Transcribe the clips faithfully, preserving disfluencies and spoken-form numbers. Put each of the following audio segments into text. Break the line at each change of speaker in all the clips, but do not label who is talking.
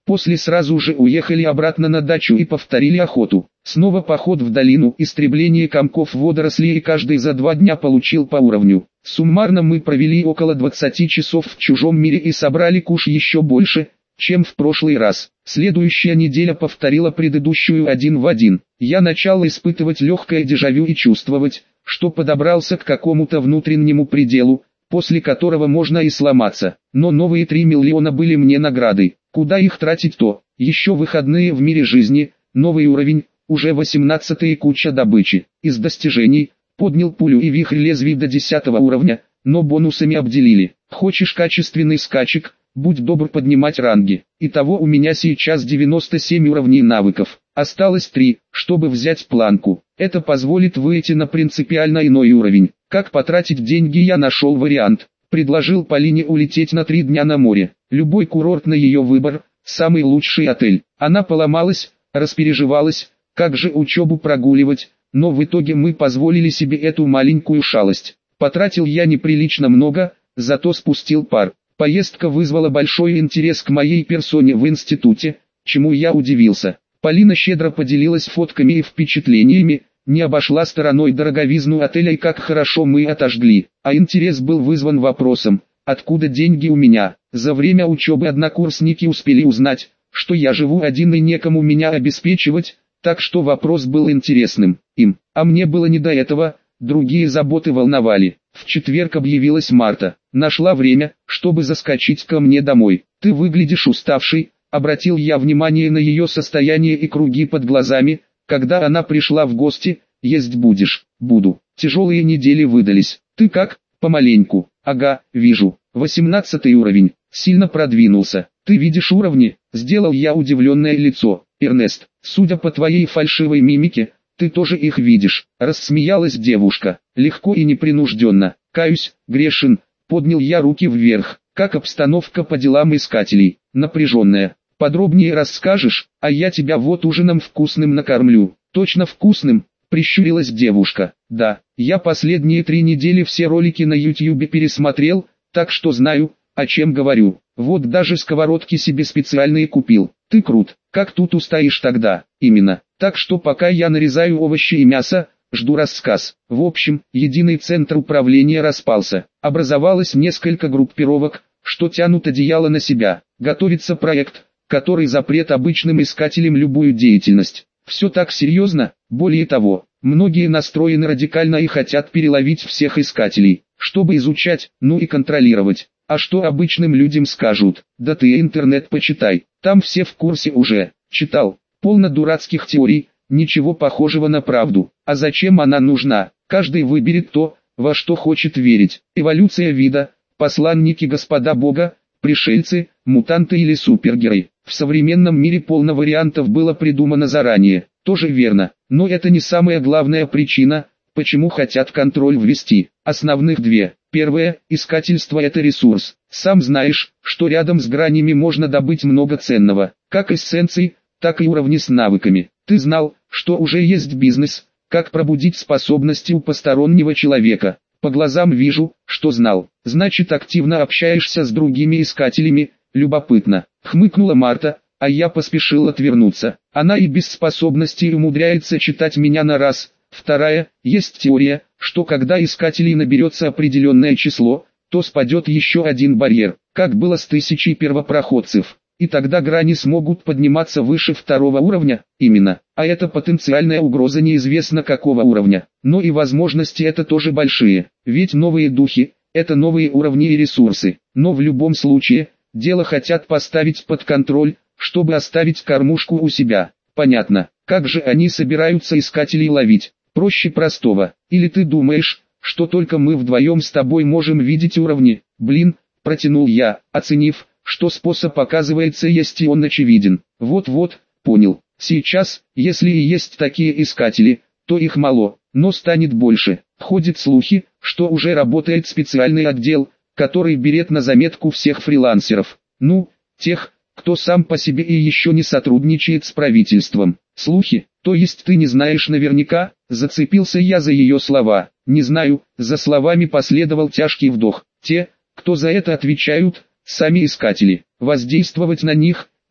После сразу же уехали обратно на дачу и повторили охоту. Снова поход в долину, истребление комков водорослей, и каждый за два дня получил по уровню. Суммарно мы провели около двадцати часов в чужом мире и собрали куш еще больше, чем в прошлый раз. Следующая неделя повторила предыдущую один в один. Я начал испытывать легкое дежавю и чувствовать, что подобрался к какому-то внутреннему пределу, после которого можно и сломаться. Но новые три миллиона были мне наградой. Куда их тратить, то? Еще выходные в мире жизни, новый уровень, уже восемнадцатый и куча добычи. Из достижений, поднял пулю и вихрь лезвий до десятого уровня, но бонусами обделили. Хочешь качественный скачек, будь добр поднимать ранги. Итого у меня сейчас девяносто семь уровней навыков. Осталось три, чтобы взять планку. Это позволит выйти на принципиально иной уровень. Как потратить деньги, я нашел вариант. Предложил Полине улететь на три дня на море. Любой курорт на ее выбор, самый лучший отель. Она поломалась, распереживалась, как же учебу прогуливать, но в итоге мы позволили себе эту маленькую шалость. Потратил я неприлично много, зато спустил пар. Поездка вызвала большой интерес к моей персоне в институте, чему я удивился. Полина щедро поделилась фотками и впечатлениями, не обошла стороной дороговизну отеля и как хорошо мы отожгли. А интерес был вызван вопросом, откуда деньги у меня. За время учебы однокурсники успели узнать, что я живу один и некому меня обеспечивать, так что вопрос был интересным им. А мне было не до этого, другие заботы волновали. В четверг объявилась Марта. Нашла время, чтобы заскочить ко мне домой. «Ты выглядишь уставшей», — обратил я внимание на ее состояние и круги под глазами, когда она пришла в гости. «Есть будешь?» «Буду. Тяжелые недели выдались. Ты как?» «Помаленьку». «Ага, вижу. восемнадцатый уровень. Сильно продвинулся. Ты видишь уровни?» Сделал я удивленное лицо. «Эрнест, судя по твоей фальшивой мимике, ты тоже их видишь», — рассмеялась девушка. Легко и непринужденно. «Каюсь, грешен», — поднял я руки вверх. «Как обстановка по делам искателей?» «Напряженная. Подробнее расскажешь, а я тебя вот ужином вкусным накормлю». «Точно вкусным?» — прищурилась девушка. «Да, я последние три недели все ролики на ютьюбе пересмотрел, так что знаю, о чем говорю. Вот даже сковородки себе специальные купил. Ты крут. Как тут устоишь тогда?» «Именно. Так что пока я нарезаю овощи и мясо, жду рассказ». В общем, единый центр управления распался. Образовалось несколько группировок, что тянут одеяло на себя. Готовится проект, который запрет обычным искателям любую деятельность. Все так серьезно. Более того, многие настроены радикально и хотят переловить всех искателей, чтобы изучать, ну и контролировать. А что обычным людям скажут? Да ты интернет почитай, там все в курсе уже. Читал. Полно дурацких теорий, ничего похожего на правду. А зачем она нужна? Каждый выберет то, во что хочет верить. Эволюция вида, посланники Господа Бога, пришельцы, мутанты или супергерои. В современном мире полно вариантов было придумано заранее. Тоже верно, но это не самая главная причина, почему хотят контроль ввести. Основных две. Первое, искательство — это ресурс. Сам знаешь, что рядом с гранями можно добыть много ценного, как эссенций, так и уровни с навыками. Ты знал, что уже есть бизнес, как пробудить способности у постороннего человека? По глазам вижу, что знал. Значит, активно общаешься с другими искателями. Любопытно. Хмыкнула Марта, а я поспешил отвернуться. Она и без способностей умудряется читать меня на раз. Вторая, есть теория, что когда искателей наберется определенное число, то спадет еще один барьер, как было с тысячей первопроходцев. И тогда грани смогут подниматься выше второго уровня, именно. А это потенциальная угроза неизвестно какого уровня. Но и возможности это тоже большие. Ведь новые духи – это новые уровни и ресурсы. Но в любом случае, дело хотят поставить под контроль, чтобы оставить кормушку у себя. Понятно, как же они собираются искателей ловить? Проще простого. Или ты думаешь, что только мы вдвоем с тобой можем видеть уровни? Блин, протянул я, оценив, что способ оказывается есть и он очевиден. Вот-вот, понял. Сейчас, если и есть такие искатели, то их мало, но станет больше. Ходят слухи, что уже работает специальный отдел, который берет на заметку всех фрилансеров. Ну, тех, кто сам по себе и еще не сотрудничает с правительством. Слухи, то есть ты не знаешь наверняка? Зацепился я за ее слова. Не знаю, за словами последовал тяжкий вдох. Те, кто за это отвечают, сами искатели. Воздействовать на них,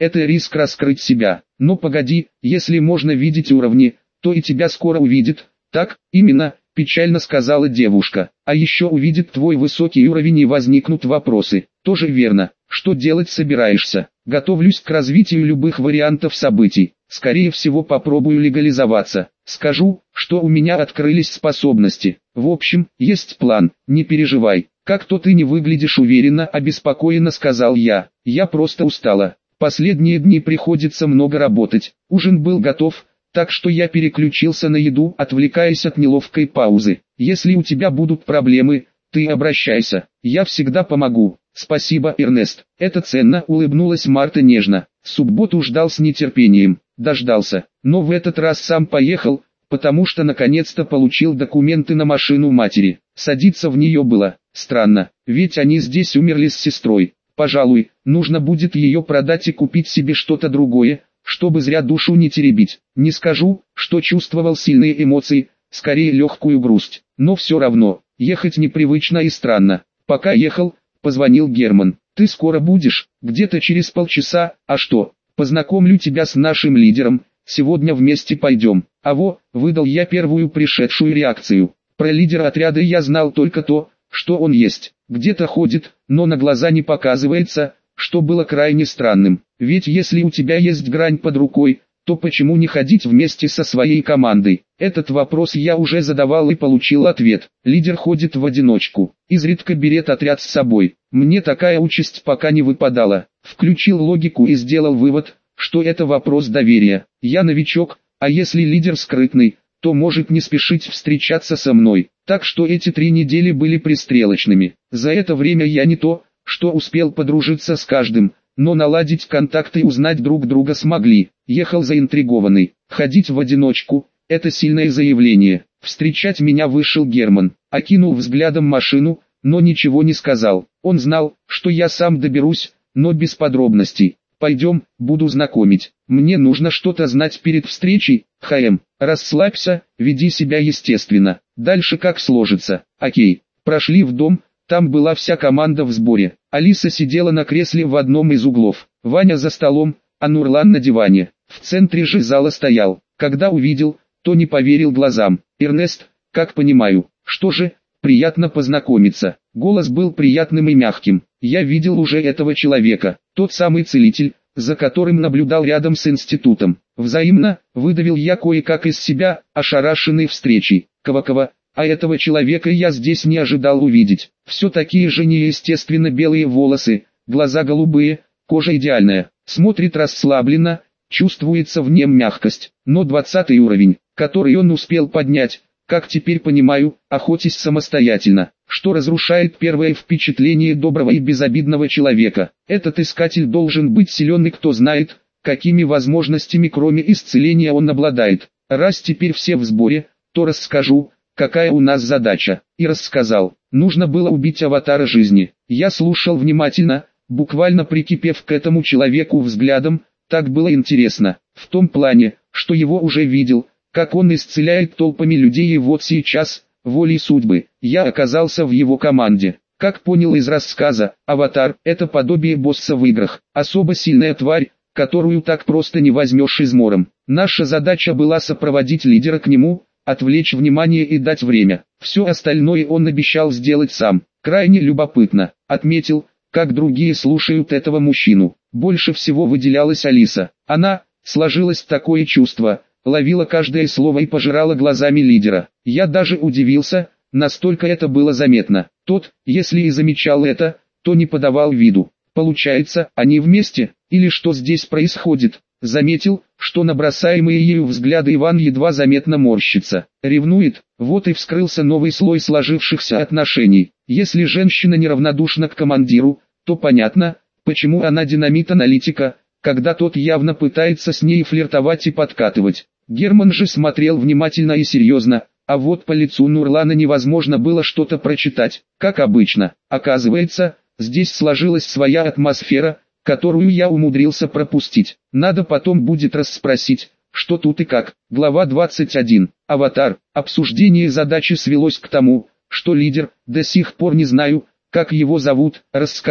это риск раскрыть себя. Но погоди, если можно видеть уровни, то и тебя скоро увидит. Так, именно, печально сказала девушка. А еще увидит твой высокий уровень и возникнут вопросы. Тоже верно. Что делать собираешься? Готовлюсь к развитию любых вариантов событий. Скорее всего попробую легализоваться. Скажу, что у меня открылись способности. В общем, есть план, не переживай. Как-то ты не выглядишь уверенно, обеспокоенно сказал я. Я просто устала. Последние дни приходится много работать. Ужин был готов, так что я переключился на еду, отвлекаясь от неловкой паузы. Если у тебя будут проблемы, ты обращайся. Я всегда помогу. Спасибо, Эрнест. Это ценно, улыбнулась Марта нежно. Субботу ждал с нетерпением. Дождался. Но в этот раз сам поехал, потому что наконец-то получил документы на машину матери. Садиться в нее было странно, ведь они здесь умерли с сестрой. Пожалуй, нужно будет ее продать и купить себе что-то другое, чтобы зря душу не теребить. Не скажу, что чувствовал сильные эмоции, скорее легкую грусть. Но все равно, ехать непривычно и странно. Пока ехал, позвонил Герман. Ты скоро будешь, где-то через полчаса, а что? Познакомлю тебя с нашим лидером, сегодня вместе пойдем. А во, выдал я первую пришедшую реакцию. Про лидера отряда я знал только то, что он есть, где-то ходит, но на глаза не показывается, что было крайне странным. Ведь если у тебя есть грань под рукой, то почему не ходить вместе со своей командой? Этот вопрос я уже задавал и получил ответ. Лидер ходит в одиночку, изредка берет отряд с собой. Мне такая участь пока не выпадала. Включил логику и сделал вывод, что это вопрос доверия. Я новичок, а если лидер скрытный, то может не спешить встречаться со мной. Так что эти три недели были пристрелочными. За это время я не то, что успел подружиться с каждым, но наладить контакты и узнать друг друга смогли. Ехал заинтригованный. Ходить в одиночку – это сильное заявление. Встречать меня вышел Герман, окинул взглядом машину, но ничего не сказал. Он знал, что я сам доберусь, но без подробностей. Пойдем, буду знакомить. Мне нужно что-то знать перед встречей. ХМ, расслабься, веди себя естественно. Дальше как сложится. Окей. Прошли в дом, там была вся команда в сборе. Алиса сидела на кресле в одном из углов. Ваня за столом, а Нурлан на диване. В центре же зала стоял. Когда увидел, то не поверил глазам. Эрнест, как понимаю, что же, приятно познакомиться. Голос был приятным и мягким. Я видел уже этого человека, тот самый целитель, за которым наблюдал рядом с институтом. Взаимно, выдавил я кое-как из себя, ошарашенный встречей. Квакова, а этого человека я здесь не ожидал увидеть. Все такие же неестественно белые волосы, глаза голубые, кожа идеальная. Смотрит расслабленно, чувствуется в нем мягкость. Но двадцатый уровень, который он успел поднять, как теперь понимаю, охотясь самостоятельно, что разрушает первое впечатление доброго и безобидного человека. Этот искатель должен быть силен, и кто знает, какими возможностями кроме исцеления он обладает. Раз теперь все в сборе, то расскажу, какая у нас задача. И рассказал. Нужно было убить аватара жизни. Я слушал внимательно, буквально прикипев к этому человеку взглядом, так было интересно. В том плане, что его уже видел, как он исцеляет толпами людей, и вот сейчас, волей судьбы, я оказался в его команде. Как понял из рассказа, аватар – это подобие босса в играх, особо сильная тварь, которую так просто не возьмешь измором. Наша задача была сопроводить лидера к нему, отвлечь внимание и дать время. Все остальное он обещал сделать сам. Крайне любопытно, отметил, как другие слушают этого мужчину. Больше всего выделялась Алиса. Она, сложилось такое чувство, ловила каждое слово и пожирала глазами лидера. Я даже удивился, настолько это было заметно. Тот, если и замечал это, то не подавал виду. Получается, они вместе, или что здесь происходит? Заметил, что на бросаемые ею взгляды Иван едва заметно морщится. Ревнует, вот и вскрылся новый слой сложившихся отношений. Если женщина неравнодушна к командиру, то понятно, почему она динамит-аналитика, когда тот явно пытается с ней флиртовать и подкатывать. Герман же смотрел внимательно и серьезно, а вот по лицу Нурлана невозможно было что-то прочитать. Как обычно, оказывается, здесь сложилась своя атмосфера, которую я умудрился пропустить. Надо потом будет расспросить, что тут и как. Глава двадцать один. Аватар. Обсуждение задачи свелось к тому, что лидер, до сих пор не знаю, как его зовут, рассказал,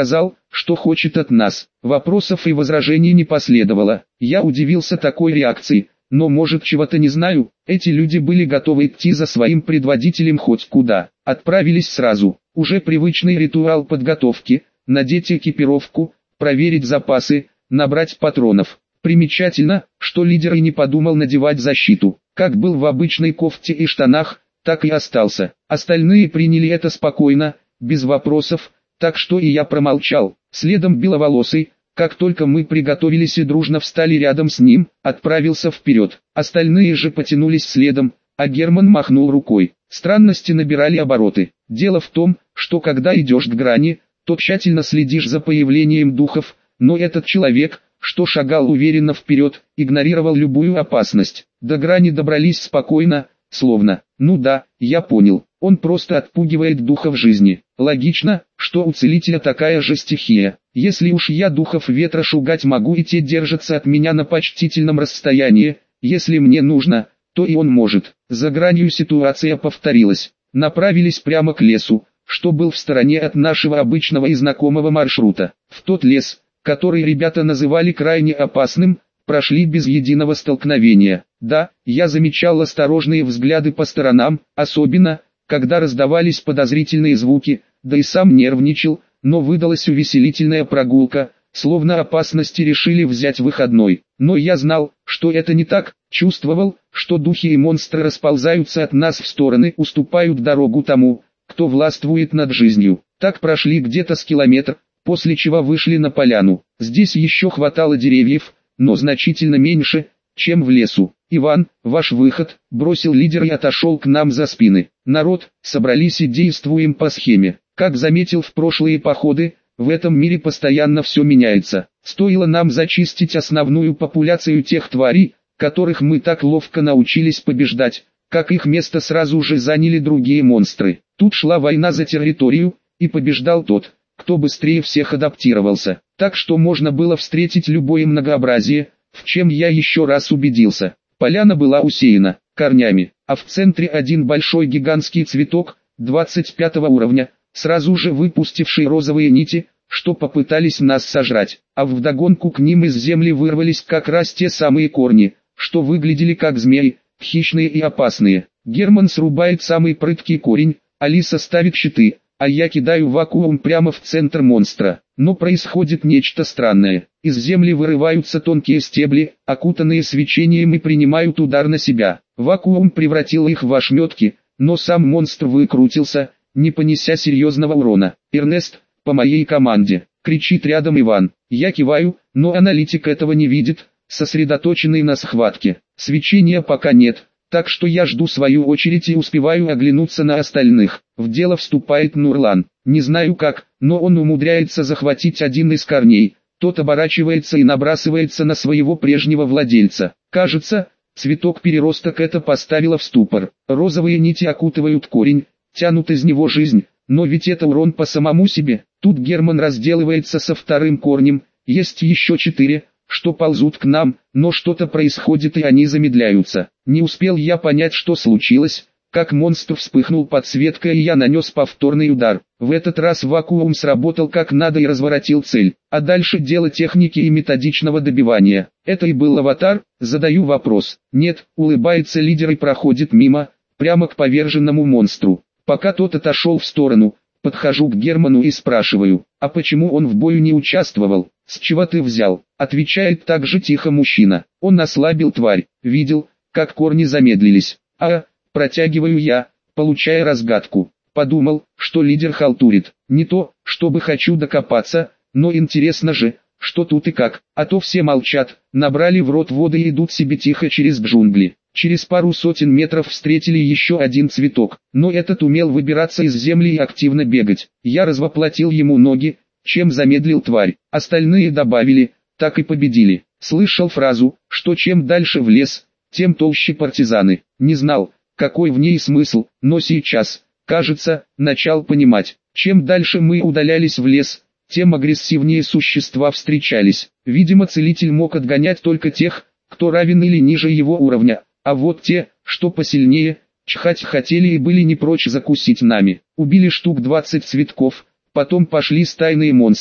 что хочет от нас. Вопросов и возражений не последовало. Я удивился такой реакции, но может чего-то не знаю. Эти люди были готовы идти за своим предводителем хоть куда. Отправились сразу. Уже привычный ритуал подготовки, надеть экипировку, проверить запасы, набрать патронов. Примечательно, что лидер и не подумал надевать защиту. Как был в обычной кофте и штанах, так и остался. Остальные приняли это спокойно, без вопросов, так что и я промолчал. Следом беловолосый, как только мы приготовились и дружно встали рядом с ним, отправился вперед. Остальные же потянулись следом, а Герман махнул рукой. Странности набирали обороты. Дело в том, что когда идешь к грани, то тщательно следишь за появлением духов, но этот человек, что шагал уверенно вперед, игнорировал любую опасность. До грани добрались спокойно, словно, ну да, я понял, он просто отпугивает духов жизни. Логично, что у целителя такая же стихия. Если уж я духов ветра шугать могу и те держатся от меня на почтительном расстоянии, если мне нужно, то и он может. За гранью ситуация повторилась. Направились прямо к лесу, что был в стороне от нашего обычного и знакомого маршрута. В тот лес, который ребята называли крайне опасным, прошли без единого столкновения. Да, я замечал осторожные взгляды по сторонам, особенно, когда раздавались подозрительные звуки, да и сам нервничал, но выдалась увеселительная прогулка, словно опасности решили взять выходной. Но я знал, что это не так, чувствовал, что духи и монстры расползаются от нас в стороны, уступают дорогу тому, кто властвует над жизнью. Так прошли где-то с километр, после чего вышли на поляну. Здесь еще хватало деревьев, но значительно меньше, чем в лесу. «Иван, ваш выход», — бросил лидер и отошел к нам за спины. «Народ, собрались и действуем по схеме. Как заметил в прошлые походы, в этом мире постоянно все меняется. Стоило нам зачистить основную популяцию тех тварей, которых мы так ловко научились побеждать, как их место сразу же заняли другие монстры. Тут шла война за территорию, и побеждал тот, кто быстрее всех адаптировался. Так что можно было встретить любое многообразие, в чем я еще раз убедился. Поляна была усеяна корнями, а в центре один большой гигантский цветок, двадцать пятого уровня, сразу же выпустивший розовые нити, что попытались нас сожрать, а вдогонку к ним из земли вырвались как раз те самые корни, что выглядели как змеи, хищные и опасные. Герман срубает самый прыткий корень, Алиса ставит щиты, а я кидаю вакуум прямо в центр монстра. Но происходит нечто странное. Из земли вырываются тонкие стебли, окутанные свечением, и принимают удар на себя. Вакуум превратил их в ошметки, но сам монстр выкрутился, не понеся серьезного урона. «Эрнест, по моей команде!» — кричит рядом Иван. Я киваю, но аналитик этого не видит, сосредоточенный на схватке. Свечения пока нет, так что я жду свою очередь и успеваю оглянуться на остальных. В дело вступает Нурлан. Не знаю как, но он умудряется захватить один из корней. Тот оборачивается и набрасывается на своего прежнего владельца. Кажется, цветок-переросток это поставило в ступор. Розовые нити окутывают корень, тянут из него жизнь, но ведь это урон по самому себе. Тут Герман разделывается со вторым корнем, есть еще четыре, что ползут к нам, но что-то происходит и они замедляются. Не успел я понять, что случилось, как монстр вспыхнул подсветкой, и я нанес повторный удар. В этот раз вакуум сработал как надо и разворотил цель, а дальше дело техники и методичного добивания. Это и был аватар? Задаю вопрос. Нет, улыбается лидер и проходит мимо, прямо к поверженному монстру. Пока тот отошел в сторону, подхожу к Герману и спрашиваю, а почему он в бою не участвовал? «С чего ты взял?» — отвечает так же тихо мужчина. Он ослабил тварь, видел, как корни замедлились. А, протягиваю я, получая разгадку. Подумал, что лидер халтурит. Не то, чтобы хочу докопаться, но интересно же, что тут и как. А то все молчат, набрали в рот воды и идут себе тихо через джунгли. Через пару сотен метров встретили еще один цветок, но этот умел выбираться из земли и активно бегать. Я развоплотил ему ноги, чем замедлил тварь. Остальные добавили, так и победили. Слышал фразу, что чем дальше в лес, тем толще партизаны. Не знал, какой в ней смысл, но сейчас, кажется, начал понимать. Чем дальше мы удалялись в лес, тем агрессивнее существа встречались. Видимо, целитель мог отгонять только тех, кто равен или ниже его уровня, а вот те, что посильнее, чихать хотели и были не прочь закусить нами. Убили штук двадцать цветков. Потом пошли стайные монстры,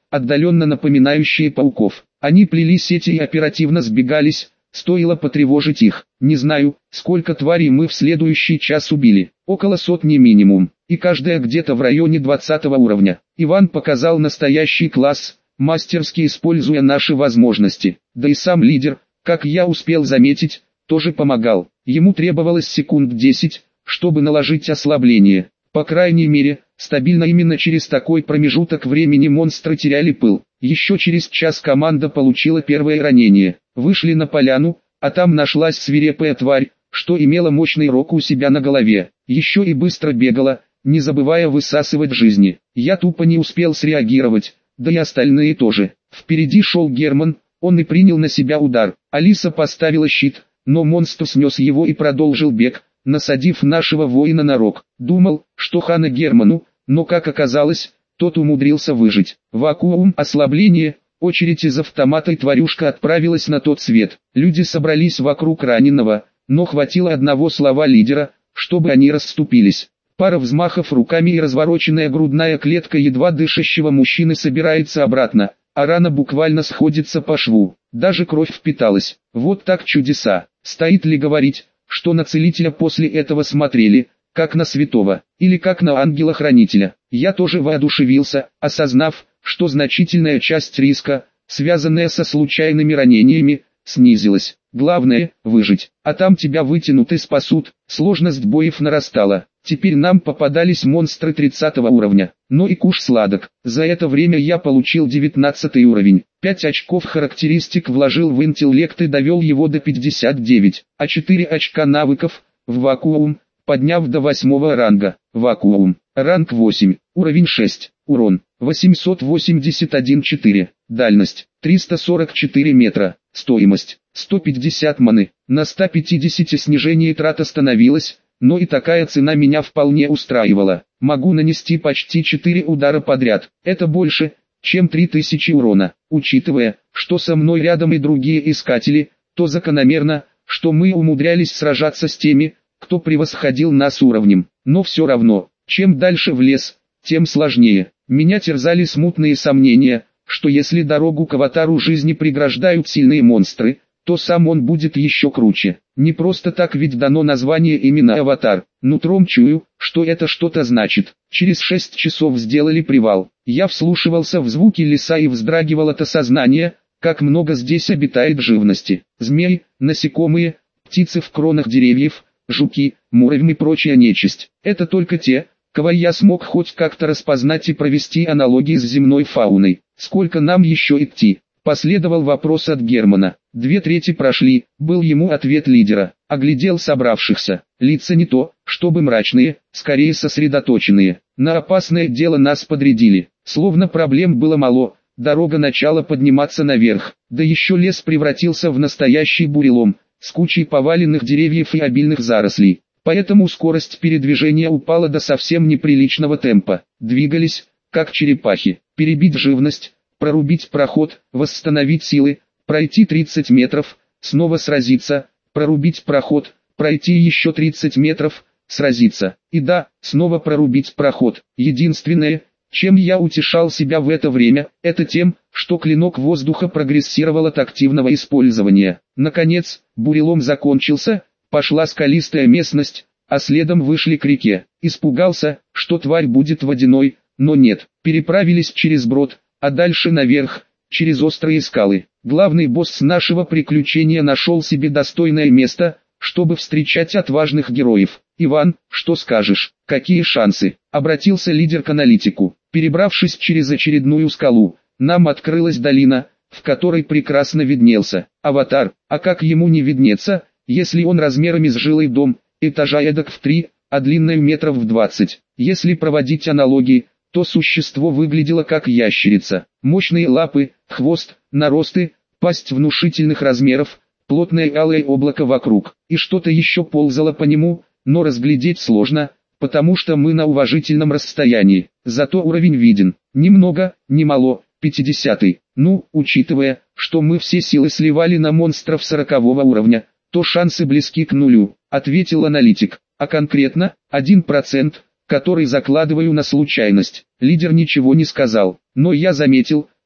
отдаленно напоминающие пауков. Они плели сети и оперативно сбегались, стоило потревожить их. Не знаю, сколько тварей мы в следующий час убили, около сотни минимум, и каждая где-то в районе двадцатого уровня. Иван показал настоящий класс, мастерски используя наши возможности. Да и сам лидер, как я успел заметить, тоже помогал. Ему требовалось секунд десять, чтобы наложить ослабление. По крайней мере, стабильно именно через такой промежуток времени монстры теряли пыл. Еще через час команда получила первое ранение. Вышли на поляну, а там нашлась свирепая тварь, что имела мощный рог у себя на голове. Еще и быстро бегала, не забывая высасывать жизни. Я тупо не успел среагировать, да и остальные тоже. Впереди шел Герман, он и принял на себя удар. Алиса поставила щит, но монстр снес его и продолжил бег, насадив нашего воина на рог. Думал, что хана Герману, но как оказалось, тот умудрился выжить. Вакуум, ослабление, очередь из автомата, и тварюшка отправилась на тот свет. Люди собрались вокруг раненого, но хватило одного слова лидера, чтобы они расступились. Пара взмахов руками и развороченная грудная клетка едва дышащего мужчины собирается обратно, а рана буквально сходится по шву. Даже кровь впиталась. Вот так чудеса. Стоит ли говорить, что на целителя после этого смотрели, как на святого, или как на ангела-хранителя. Я тоже воодушевился, осознав, что значительная часть риска, связанная со случайными ранениями, снизилась. Главное – выжить, а там тебя вытянут и спасут. Сложность боев нарастала. Теперь нам попадались монстры тридцатого уровня, но и куш сладок. За это время я получил девятнадцатый уровень. пять очков характеристик вложил в интеллект и довел его до пятидесяти девяти, а четыре очка навыков – в вакуум, подняв до восьмого ранга. Вакуум, ранг восемь, уровень шесть, урон восемьсот восемьдесят один четыре, дальность триста сорок четыре метра, стоимость сто пятьдесят маны. На ста пятидесяти снижение трат остановилось, но и такая цена меня вполне устраивала. Могу нанести почти четыре удара подряд, это больше, чем три тысячи урона. Учитывая, что со мной рядом и другие искатели, то закономерно, что мы умудрялись сражаться с теми, кто превосходил нас уровнем. Но все равно, чем дальше в лес, тем сложнее. Меня терзали смутные сомнения, что если дорогу к аватару жизни преграждают сильные монстры, то сам он будет еще круче. Не просто так ведь дано название именно аватар. Нутром чую, что это что-то значит. Через шесть часов сделали привал. Я вслушивался в звуки леса и вздрагивал от осознания, как много здесь обитает живности. Змеи, насекомые, птицы в кронах деревьев, жуки, муравьи и прочая нечисть. Это только те, кого я смог хоть как-то распознать и провести аналогии с земной фауной. Сколько нам еще идти? Последовал вопрос от Германа. Две трети прошли, был ему ответ лидера. Оглядел собравшихся. Лица не то, чтобы мрачные, скорее сосредоточенные. На опасное дело нас подрядили. Словно проблем было мало, дорога начала подниматься наверх. Да еще лес превратился в настоящий бурелом, с кучей поваленных деревьев и обильных зарослей. Поэтому скорость передвижения упала до совсем неприличного темпа. Двигались, как черепахи. Перебить живность, прорубить проход, восстановить силы, пройти тридцать метров, снова сразиться, прорубить проход, пройти еще тридцать метров, сразиться. И да, снова прорубить проход. Единственное, чем я утешал себя в это время, это тем, что клинок воздуха прогрессировал от активного использования. Наконец, бурелом закончился, пошла скалистая местность, а следом вышли к реке. Испугался, что тварь будет водяной, но нет. Переправились через брод, а дальше наверх, через острые скалы. Главный босс нашего приключения нашел себе достойное место, чтобы встречать отважных героев. «Иван, что скажешь, какие шансы?» — обратился лидер к аналитику. Перебравшись через очередную скалу, нам открылась долина, в которой прекрасно виднелся аватар. А как ему не виднеться, если он размерами с жилой дом, этажа эдак в три, а длиной метров в двадцать. Если проводить аналогии, то существо выглядело как ящерица. Мощные лапы, хвост, наросты, пасть внушительных размеров, плотное алое облако вокруг. И что-то еще ползало по нему, но разглядеть сложно, потому что мы на уважительном расстоянии. Зато уровень виден. Немного, не мало, пятидесятый. Ну, учитывая, что мы все силы сливали на монстров сорокового уровня, то шансы близки к нулю, ответил аналитик. А конкретно, один процент, который закладываю на случайность. Лидер ничего не сказал, но я заметил,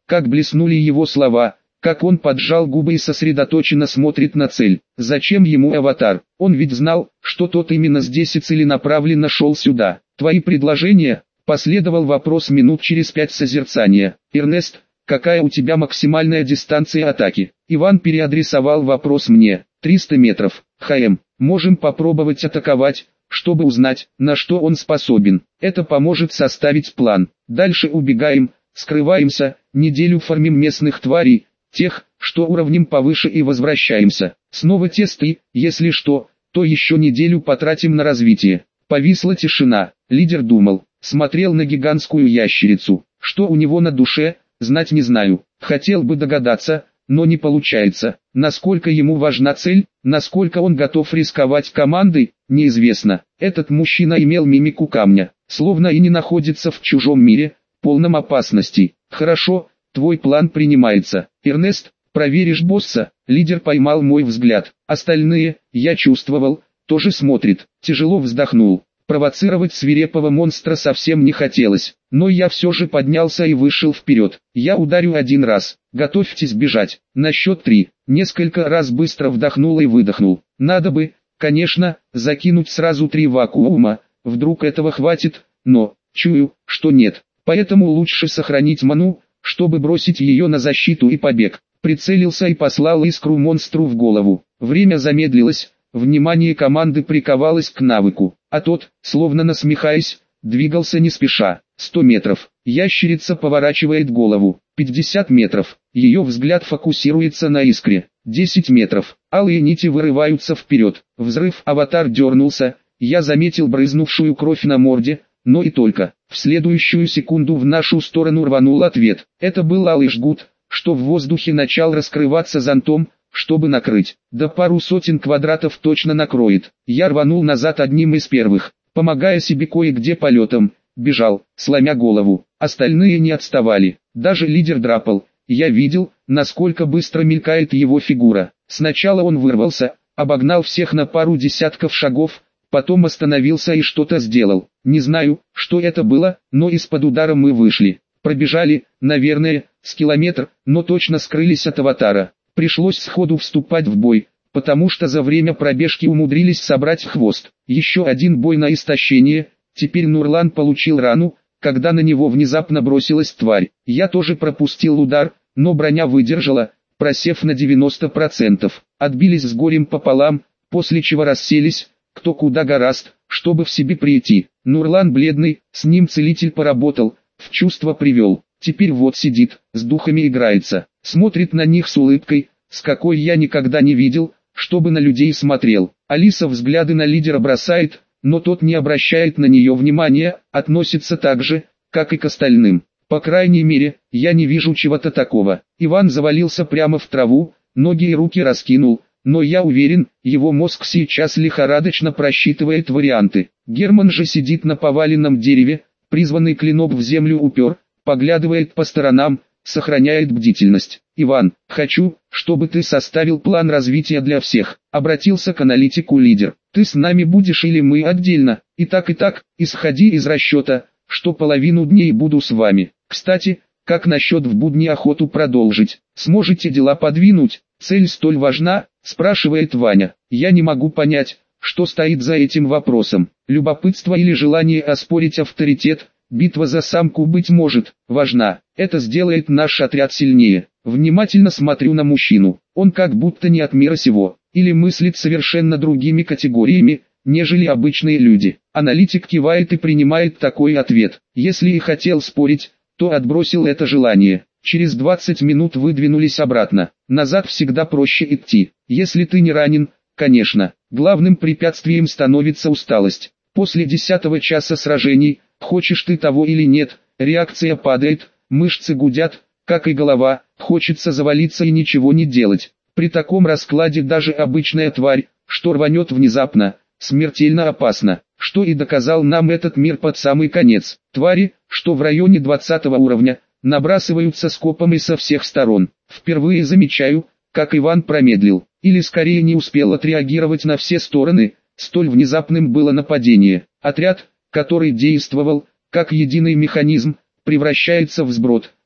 как блеснули его слова, как он поджал губы и сосредоточенно смотрит на цель. Зачем ему аватар? Он ведь знал, что тот именно здесь и целенаправленно шел сюда. Твои предложения? Последовал вопрос минут через пять созерцания. Эрнест, какая у тебя максимальная дистанция атаки? Иван переадресовал вопрос мне. триста метров. ХМ. Можем попробовать атаковать, чтобы узнать, на что он способен. Это поможет составить план. Дальше убегаем, скрываемся, неделю фармим местных тварей, тех, что уровнем повыше, и возвращаемся. Снова тесты, если что, то еще неделю потратим на развитие. Повисла тишина. Лидер думал, смотрел на гигантскую ящерицу. Что у него на душе, знать не знаю. Хотел бы догадаться, но не получается. Насколько ему важна цель, насколько он готов рисковать командой, неизвестно. Этот мужчина имел мимику камня, словно и не находится в чужом мире, полном опасностей. Хорошо, твой план принимается. Эрнест, проверишь босса? Лидер поймал мой взгляд. Остальные, я чувствовал, тоже смотрит. Тяжело вздохнул. Провоцировать свирепого монстра совсем не хотелось, но я все же поднялся и вышел вперед. Я ударю один раз. Готовьтесь бежать. На счет три. Несколько раз быстро вдохнул и выдохнул. Надо бы, конечно, закинуть сразу три вакуума. Вдруг этого хватит, но, чую, что нет. Поэтому лучше сохранить ману, чтобы бросить ее на защиту и побег. Прицелился и послал искру монстру в голову. Время замедлилось, внимание команды приковалось к навыку, а тот, словно насмехаясь, двигался не спеша. сто метров. Ящерица поворачивает голову. пятьдесят метров. Ее взгляд фокусируется на искре. десять метров. Алые нити вырываются вперед. Взрыв. Аватар дернулся. Я заметил брызнувшую кровь на морде, но и только. В следующую секунду в нашу сторону рванул ответ. Это был алый жгут, что в воздухе начал раскрываться зонтом, чтобы накрыть. До пару сотен квадратов точно накроет. Я рванул назад одним из первых, помогая себе кое-где полетом. Бежал, сломя голову. Остальные не отставали. Даже лидер драпал. Я видел, насколько быстро мелькает его фигура. Сначала он вырвался, обогнал всех на пару десятков шагов, потом остановился и что-то сделал. Не знаю, что это было, но из-под удара мы вышли. Пробежали, наверное, с километр, но точно скрылись от аватара. Пришлось сходу вступать в бой, потому что за время пробежки умудрились собрать хвост. Еще один бой на истощение. Теперь Нурлан получил рану, когда на него внезапно бросилась тварь. Я тоже пропустил удар, но броня выдержала, просев на девяносто процентов. Отбились с горем пополам, после чего расселись, кто куда гораст, чтобы в себе прийти. Нурлан бледный, с ним целитель поработал, в чувство привел. Теперь вот сидит, с духами играется, смотрит на них с улыбкой, с какой я никогда не видел, чтобы на людей смотрел. Алиса взгляды на лидера бросает, но тот не обращает на нее внимания, относится так же, как и к остальным. По крайней мере, я не вижу чего-то такого. Иван завалился прямо в траву, ноги и руки раскинул, но я уверен, его мозг сейчас лихорадочно просчитывает варианты. Герман же сидит на поваленном дереве, призванный клинок в землю упер, поглядывает по сторонам, сохраняет бдительность. «Иван, хочу, чтобы ты составил план развития для всех», — обратился к аналитику лидер. «Ты с нами будешь или мы отдельно? И так и так, исходи из расчета, что половину дней буду с вами. Кстати, как насчет в будни охоту продолжить? Сможете дела подвинуть? Цель столь важна?» — спрашивает Ваня. «Я не могу понять, что стоит за этим вопросом. Любопытство или желание оспорить авторитет? Битва за самку, быть может, важна. Это сделает наш отряд сильнее». Внимательно смотрю на мужчину. Он как будто не от мира сего, или мыслит совершенно другими категориями, нежели обычные люди. Аналитик кивает и принимает такой ответ. Если и хотел спорить, то отбросил это желание. Через двадцать минут выдвинулись обратно. Назад всегда проще идти. Если ты не ранен, конечно. Главным препятствием становится усталость. После десятого часа сражений, хочешь ты того или нет, реакция падает, мышцы гудят, как и голова, хочется завалиться и ничего не делать. При таком раскладе даже обычная тварь, что рванет внезапно, смертельно опасна, что и доказал нам этот мир под самый конец. Твари, что в районе двадцатого уровня, набрасываются скопом и со всех сторон. Впервые замечаю, как Иван промедлил, или скорее не успел отреагировать на все стороны, столь внезапным было нападение. Отряд, который действовал, как единый механизм, превращается в сброд,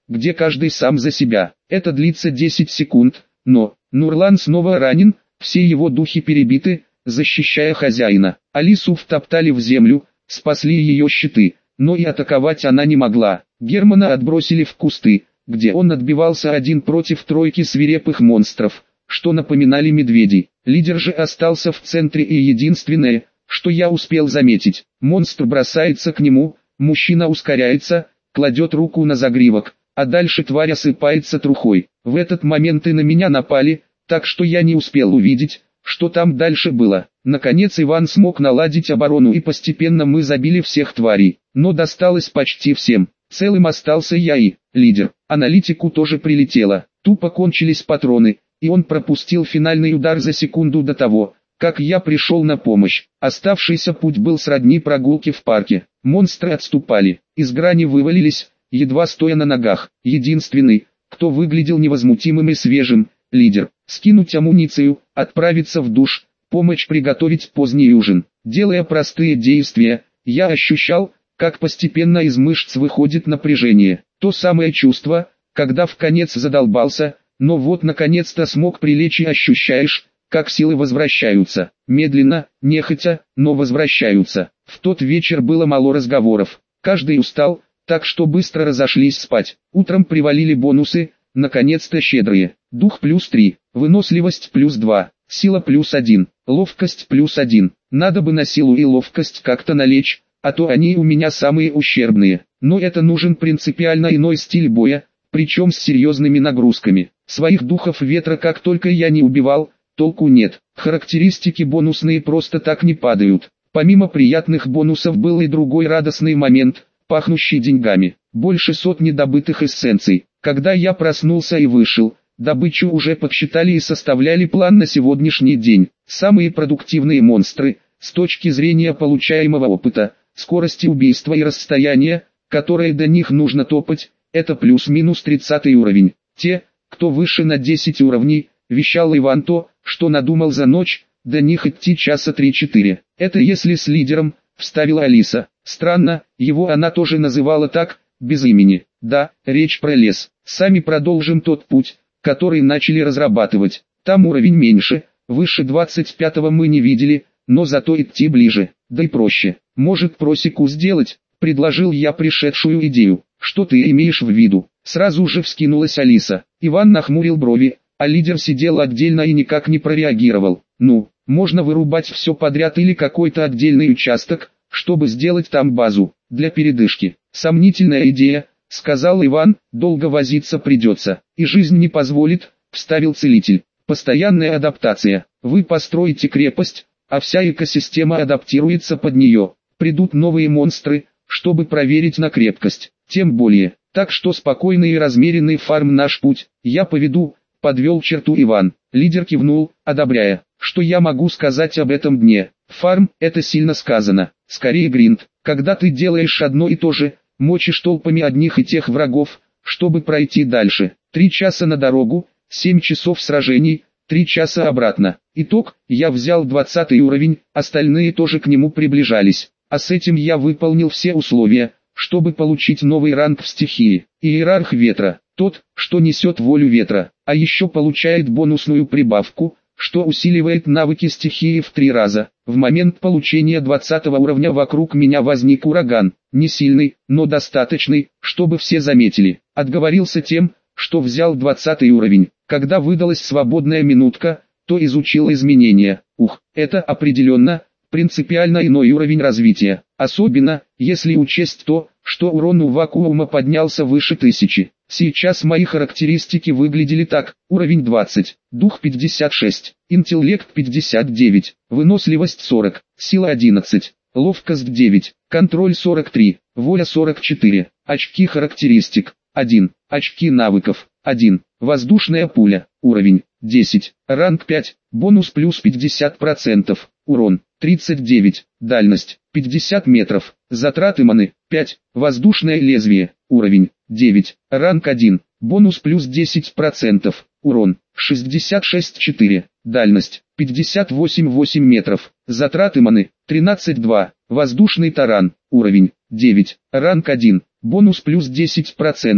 где каждый сам за себя. Это длится десять секунд, но Нурлан снова ранен, все его духи перебиты, защищая хозяина. Алису втоптали в землю, спасли ее щиты, но и атаковать она не могла. Германа отбросили в кусты, где он отбивался один против тройки свирепых монстров, что напоминали медведей. Лидер же остался в центре, и единственное, что я успел заметить, монстр бросается к нему, мужчина ускоряется, кладет руку на загривок, а дальше тварь осыпается трухой. В этот момент и на меня напали, так что я не успел увидеть, что там дальше было. Наконец Иван смог наладить оборону, и постепенно мы забили всех тварей, но досталось почти всем. Целым остался я и лидер. Аналитику тоже прилетело, тупо кончились патроны, и он пропустил финальный удар за секунду до того, как я пришел на помощь. Оставшийся путь был сродни прогулке в парке. Монстры отступали, из грани вывалились, едва стоя на ногах. Единственный, кто выглядел невозмутимым и свежим, лидер. Скинуть амуницию, отправиться в душ, помочь приготовить поздний ужин. Делая простые действия, я ощущал, как постепенно из мышц выходит напряжение. То самое чувство, когда вконец задолбался, но вот наконец-то смог прилечь, и ощущаешь, как силы возвращаются. Медленно, нехотя, но возвращаются. В тот вечер было мало разговоров. Каждый устал, так что быстро разошлись спать. Утром привалили бонусы, наконец-то щедрые. Дух плюс три, выносливость плюс два, сила плюс один, ловкость плюс один. Надо бы на силу и ловкость как-то налечь, а то они у меня самые ущербные. Но это нужен принципиально иной стиль боя, причем с серьезными нагрузками. Своих духов ветра как только я не убивал, толку нет. Характеристики бонусные просто так не падают. Помимо приятных бонусов был и другой радостный момент, пахнущий деньгами. Больше сотни добытых эссенций. Когда я проснулся и вышел, добычу уже подсчитали и составляли план на сегодняшний день. Самые продуктивные монстры, с точки зрения получаемого опыта, скорости убийства и расстояния, которое до них нужно топать, это плюс-минус тридцатый уровень. Те, кто выше на десять уровней, вещал Иван, то, что надумал за ночь, до них идти часа три-четыре. Это если с лидером, вставила Алиса. Странно, его она тоже называла так, без имени. Да, речь про лес. Сами продолжим тот путь, который начали разрабатывать. Там уровень меньше, выше двадцать пятого мы не видели, но зато идти ближе, да и проще. Может, просеку сделать, предложил я пришедшую идею. Что ты имеешь в виду? Сразу же вскинулась Алиса. Иван нахмурил брови, а лидер сидел отдельно и никак не прореагировал. Ну, можно вырубать все подряд или какой-то отдельный участок, чтобы сделать там базу, для передышки. Сомнительная идея, сказал Иван, долго возиться придется, и жизнь не позволит, вставил целитель. Постоянная адаптация. Вы построите крепость, а вся экосистема адаптируется под нее. Придут новые монстры, чтобы проверить на крепкость. Тем более, так что спокойный и размеренный фарм наш путь, я поведу, подвел черту Иван. Лидер кивнул, одобряя. Что я могу сказать об этом дне? Фарм, это сильно сказано, скорее гринд. Когда ты делаешь одно и то же, мочишь толпами одних и тех врагов, чтобы пройти дальше. Три часа на дорогу, семь часов сражений, три часа обратно. Итог, я взял двадцатый уровень, остальные тоже к нему приближались. А с этим я выполнил все условия, чтобы получить новый ранг в стихии. Иерарх ветра, тот, что несет волю ветра, а еще получает бонусную прибавку, что усиливает навыки стихии в три раза. В момент получения двадцатого уровня вокруг меня возник ураган, не сильный, но достаточный, чтобы все заметили. Отговорился тем, что взял двадцатый уровень. Когда выдалась свободная минутка, то изучил изменения. Ух, это определенно принципиально иной уровень развития. Особенно, если учесть то, что урон у вакуума поднялся выше тысячи. Сейчас мои характеристики выглядели так: уровень двадцать, дух пятьдесят шесть, интеллект пятьдесят девять, выносливость сорок, сила одиннадцать, ловкость девять, контроль сорок три, воля сорок четыре, очки характеристик один, очки навыков один, воздушная пуля, уровень десять, ранг пять, бонус плюс пятьдесят процентов, урон тридцать девять, дальность пятьдесят метров, затраты маны пять, воздушное лезвие, уровень девять, ранг один, бонус плюс десять процентов, урон шестьдесят шесть четыре, дальность пятьдесят восемь восемь метров, затраты маны тринадцать два, воздушный таран, уровень девять, ранг один, бонус плюс десять процентов,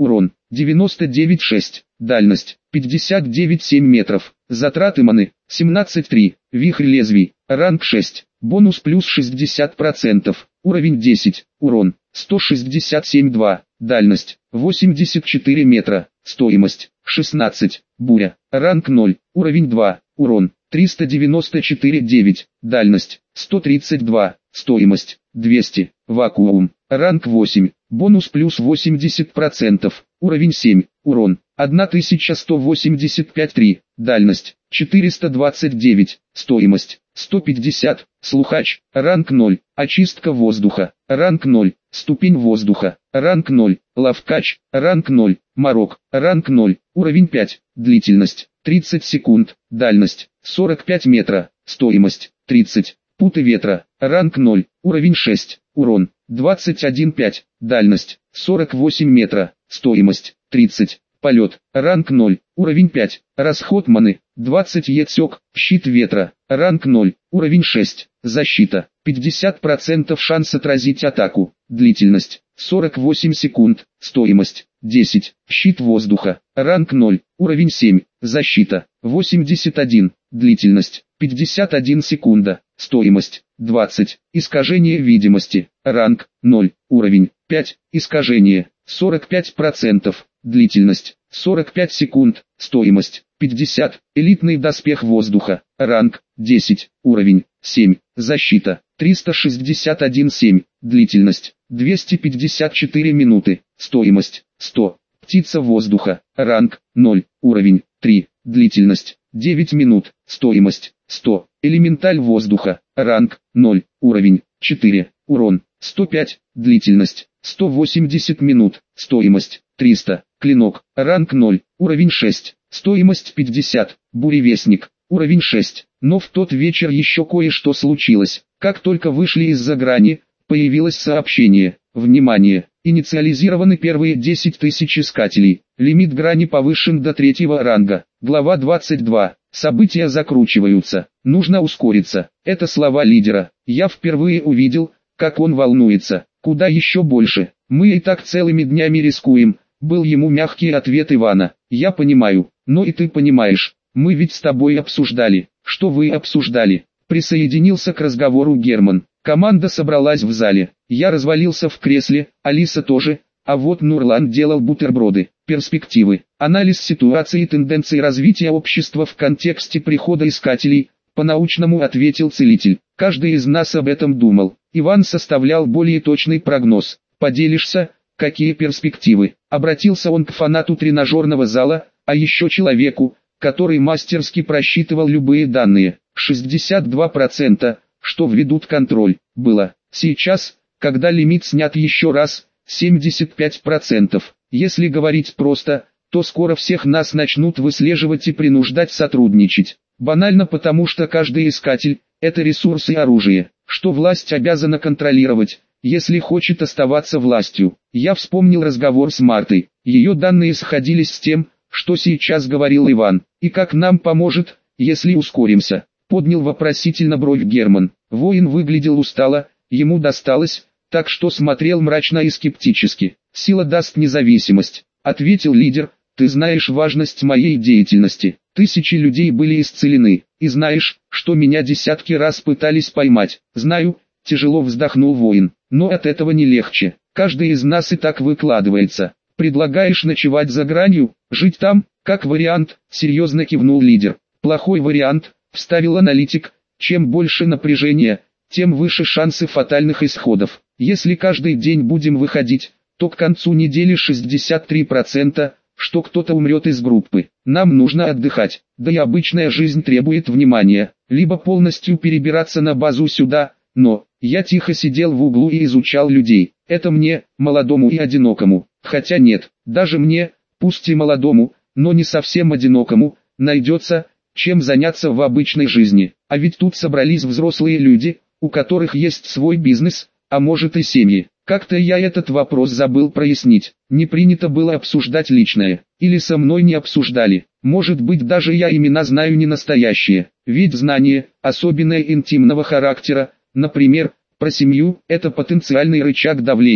урон девяносто девять целых шесть десятых, дальность пятьдесят девять целых семь десятых метров, затраты маны семнадцать целых три десятых, вихрь лезвий, ранг шесть, бонус плюс шестьдесят процентов, уровень десять, урон сто шестьдесят семь целых два десятых, дальность восемьдесят четыре метра, стоимость шестнадцать, буря, ранг ноль, уровень два, урон триста девяносто четыре целых девять десятых, дальность сто тридцать два, стоимость двести, вакуум, ранг восемь, бонус плюс восемьдесят процентов, уровень семь, урон тысяча сто восемьдесят пять целых три десятых, дальность четыреста двадцать девять, стоимость сто пятьдесят, слухач, ранг ноль, очистка воздуха, ранг ноль, ступень воздуха, ранг ноль, ловкач, ранг ноль, марок, ранг ноль, уровень пять, длительность тридцать секунд, дальность сорок пять метра, стоимость тридцать, путы ветра, ранг ноль, уровень шесть, урон двадцать один целых пять десятых, дальность сорок восемь метра, стоимость тридцать, полет, ранг ноль, уровень пять, расход маны двадцать едсек, щит ветра, ранг ноль, уровень шесть, защита пятьдесят процентов шанс отразить атаку, длительность сорок восемь секунд, стоимость десять, щит воздуха, ранг ноль, уровень семь, защита восемьдесят один, длительность пятьдесят одна секунда, стоимость двадцать, искажение видимости, ранг ноль, уровень пять, искажение сорок пять процентов, длительность сорок пять секунд, стоимость пятьдесят, элитный доспех воздуха, ранг десять, уровень семь, защита триста шестьдесят один целых семь десятых, длительность двести пятьдесят четыре минуты, стоимость сто, птица воздуха, ранг ноль, уровень три, длительность девять минут, стоимость сто, элементаль воздуха, ранг ноль, уровень четыре, урон сто пять, длительность сто восемьдесят минут, стоимость триста, клинок, ранг ноль, уровень шесть, стоимость пятьдесят, буревестник, уровень шесть, но в тот вечер еще кое-что случилось. Как только вышли из-за грани, появилось сообщение: внимание, инициализированы первые десять тысяч искателей, лимит грани повышен до третьего ранга. Глава двадцать два. События закручиваются, нужно ускориться. Это слова лидера. Я впервые увидел, как он волнуется. Куда еще больше. Мы и так целыми днями рискуем, был ему мягкий ответ Ивана. Я понимаю, но и ты понимаешь. Мы ведь с тобой обсуждали. Что вы обсуждали? Присоединился к разговору Герман. Команда собралась в зале. Я развалился в кресле, Алиса тоже, а вот Нурлан делал бутерброды. Перспективы, анализ ситуации и тенденций развития общества в контексте прихода искателей, по-научному ответил целитель. Каждый из нас об этом думал. Иван составлял более точный прогноз. Поделишься, какие перспективы? Обратился он к фанату тренажерного зала, а еще человеку, который мастерски просчитывал любые данные. шестьдесят два процента, что введут контроль, было. Сейчас, когда лимит снят еще раз, семьдесят пять процентов. Если говорить просто, то скоро всех нас начнут выслеживать и принуждать сотрудничать. Банально потому, что каждый искатель – это ресурс и оружие, что власть обязана контролировать, если хочет оставаться властью. Я вспомнил разговор с Мартой. Ее данные сходились с тем, что сейчас говорил Иван. И как нам поможет, если ускоримся? Поднял вопросительно бровь Герман. Воин выглядел устало, ему досталось, так что смотрел мрачно и скептически. «Сила даст независимость», — ответил лидер. «Ты знаешь важность моей деятельности. Тысячи людей были исцелены, и знаешь, что меня десятки раз пытались поймать». «Знаю», — тяжело вздохнул воин, — «но от этого не легче. Каждый из нас и так выкладывается. Предлагаешь ночевать за гранью, жить там, как вариант?» — серьезно кивнул лидер. «Плохой вариант», — вставил аналитик. «Чем больше напряжения, тем выше шансы фатальных исходов. Если каждый день будем выходить, то к концу недели шестьдесят три процента, что кто-то умрет из группы. Нам нужно отдыхать, да и обычная жизнь требует внимания, либо полностью перебираться на базу сюда, но...» Я тихо сидел в углу и изучал людей. Это мне, молодому и одинокому, хотя нет, даже мне, пусть и молодому, но не совсем одинокому, найдется, чем заняться в обычной жизни. А ведь тут собрались взрослые люди, у которых есть свой бизнес, а может и семьи. Как-то я этот вопрос забыл прояснить. Не принято было обсуждать личное, или со мной не обсуждали. Может быть, даже я имена знаю не настоящие, ведь знание, особенно интимного характера, например, про семью, это потенциальный рычаг давления.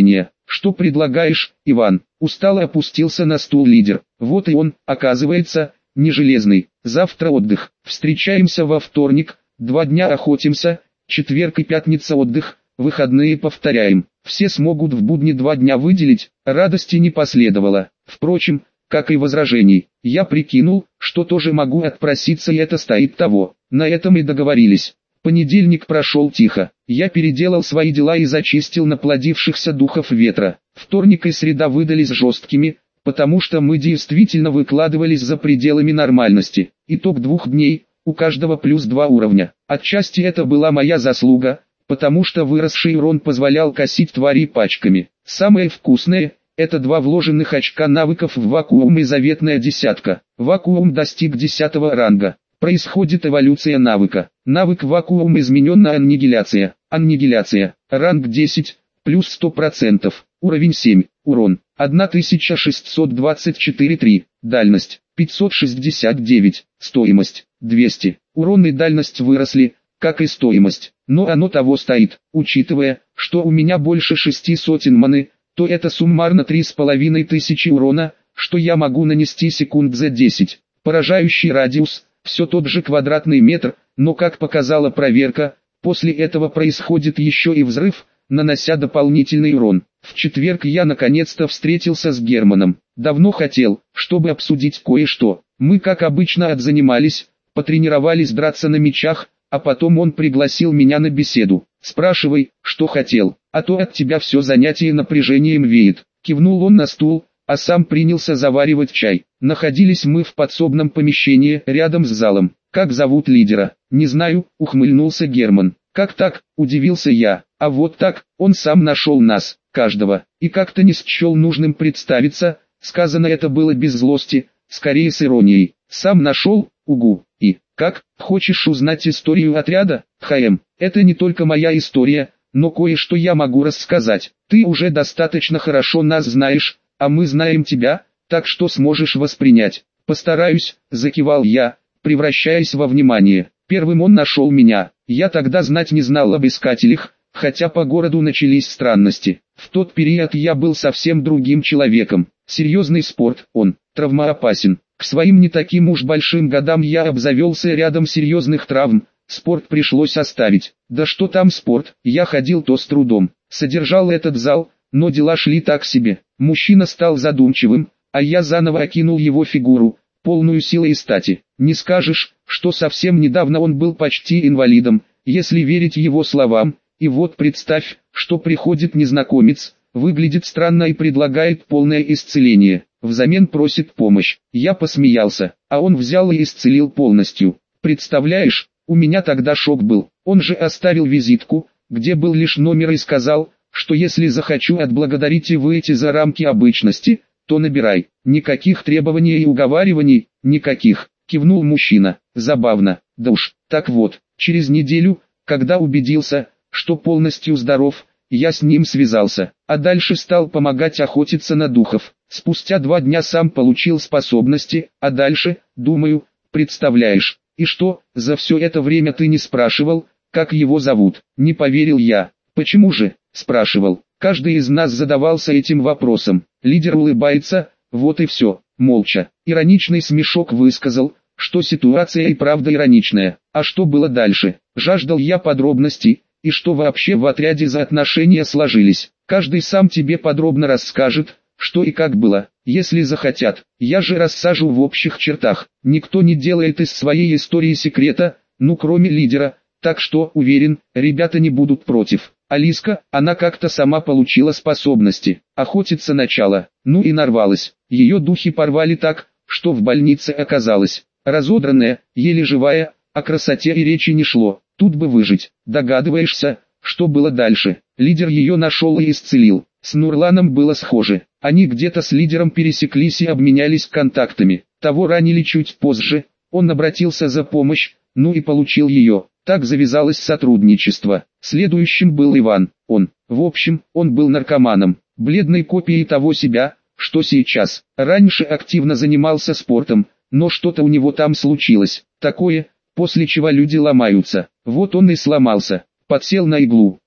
Что предлагаешь, Иван? Устало опустился на стул лидер. Вот и он, оказывается, не железный. Завтра отдых. Встречаемся во вторник, два дня охотимся, четверг и пятница отдых, выходные повторяем. Все смогут в будни два дня выделить, радости не последовало. Впрочем, как и возражений, я прикинул, что тоже могу отпроситься, и это стоит того. На этом и договорились. Понедельник прошел тихо. Я переделал свои дела и зачистил наплодившихся духов ветра. Вторник и среда выдались жесткими, потому что мы действительно выкладывались за пределами нормальности. Итог двух дней, у каждого плюс два уровня. Отчасти это была моя заслуга, потому что выросший урон позволял косить твари пачками. Самое вкусное – это два вложенных очка навыков в вакуум и заветная десятка. Вакуум достиг десятого ранга. Происходит эволюция навыка. Навык вакуум изменен на аннигиляция. Аннигиляция. Ранг десять, плюс сто процентов. Уровень семь. Урон. тысяча шестьсот двадцать четыре три. Дальность. пятьсот шестьдесят девять. Стоимость. двести. Урон и дальность выросли, как и стоимость. Но оно того стоит. Учитывая, что у меня больше шести сотен маны, то это суммарно три с половиной тысячи урона, что я могу нанести секунд за десять. Поражающий радиус. Все тот же квадратный метр, но как показала проверка, после этого происходит еще и взрыв, нанося дополнительный урон. В четверг я наконец-то встретился с Германом. Давно хотел, чтобы обсудить кое-что. Мы как обычно отзанимались, потренировались драться на мечах, а потом он пригласил меня на беседу. Спрашивай, что хотел, а то от тебя все занятие напряжением веет. Кивнул он на стул, а сам принялся заваривать чай. Находились мы в подсобном помещении, рядом с залом. Как зовут лидера? Не знаю, ухмыльнулся Герман. Как так, удивился я. А вот так, он сам нашел нас, каждого. И как-то не счел нужным представиться, сказано это было без злости, скорее с иронией. Сам нашел, угу. И, как, хочешь узнать историю отряда? Хм, это не только моя история, но кое-что я могу рассказать. Ты уже достаточно хорошо нас знаешь, а мы знаем тебя, так что сможешь воспринять. Постараюсь, закивал я, превращаясь во внимание. Первым он нашел меня. Я тогда знать не знал об искателях, хотя по городу начались странности. В тот период я был совсем другим человеком. Серьезный спорт, он, травмоопасен. К своим не таким уж большим годам я обзавелся рядом серьезных травм, спорт пришлось оставить. Да что там спорт, я ходил то с трудом. Содержал этот зал, но дела шли так себе. Мужчина стал задумчивым, а я заново окинул его фигуру, полную силы и стати. Не скажешь, что совсем недавно он был почти инвалидом, если верить его словам, и вот представь, что приходит незнакомец, выглядит странно и предлагает полное исцеление, взамен просит помощь. Я посмеялся, а он взял и исцелил полностью. Представляешь, у меня тогда шок был. Он же оставил визитку, где был лишь номер, и сказал, что если захочу отблагодарить и выйти за рамки обычности, то набирай. Никаких требований и уговариваний, никаких, кивнул мужчина. Забавно, да уж. Так вот, через неделю, когда убедился, что полностью здоров, я с ним связался, а дальше стал помогать охотиться на духов. Спустя два дня сам получил способности, а дальше, думаю, представляешь. И что, за все это время ты не спрашивал, как его зовут? Не поверил я. Почему же? Спрашивал. Каждый из нас задавался этим вопросом. Лидер улыбается, вот и все, молча. Ироничный смешок высказал, что ситуация и правда ироничная. А что было дальше? Жаждал я подробностей, и что вообще в отряде за отношения сложились. Каждый сам тебе подробно расскажет, что и как было, если захотят. Я же рассажу в общих чертах. Никто не делает из своей истории секрета, ну кроме лидера, так что, уверен, ребята не будут против. Алиска, она как-то сама получила способности. Охотиться начала, ну и нарвалась. Ее духи порвали так, что в больнице оказалась. Разодранная, еле живая, о красоте и речи не шло. Тут бы выжить. Догадываешься, что было дальше? Лидер ее нашел и исцелил. С Нурланом было схоже. Они где-то с лидером пересеклись и обменялись контактами. Того ранили чуть позже. Он обратился за помощь, ну и получил ее. Так завязалось сотрудничество. Следующим был Иван. Он, в общем, он был наркоманом, бледной копией того себя, что сейчас. Раньше активно занимался спортом, но что-то у него там случилось. Такое, после чего люди ломаются. Вот он и сломался. Подсел на иглу.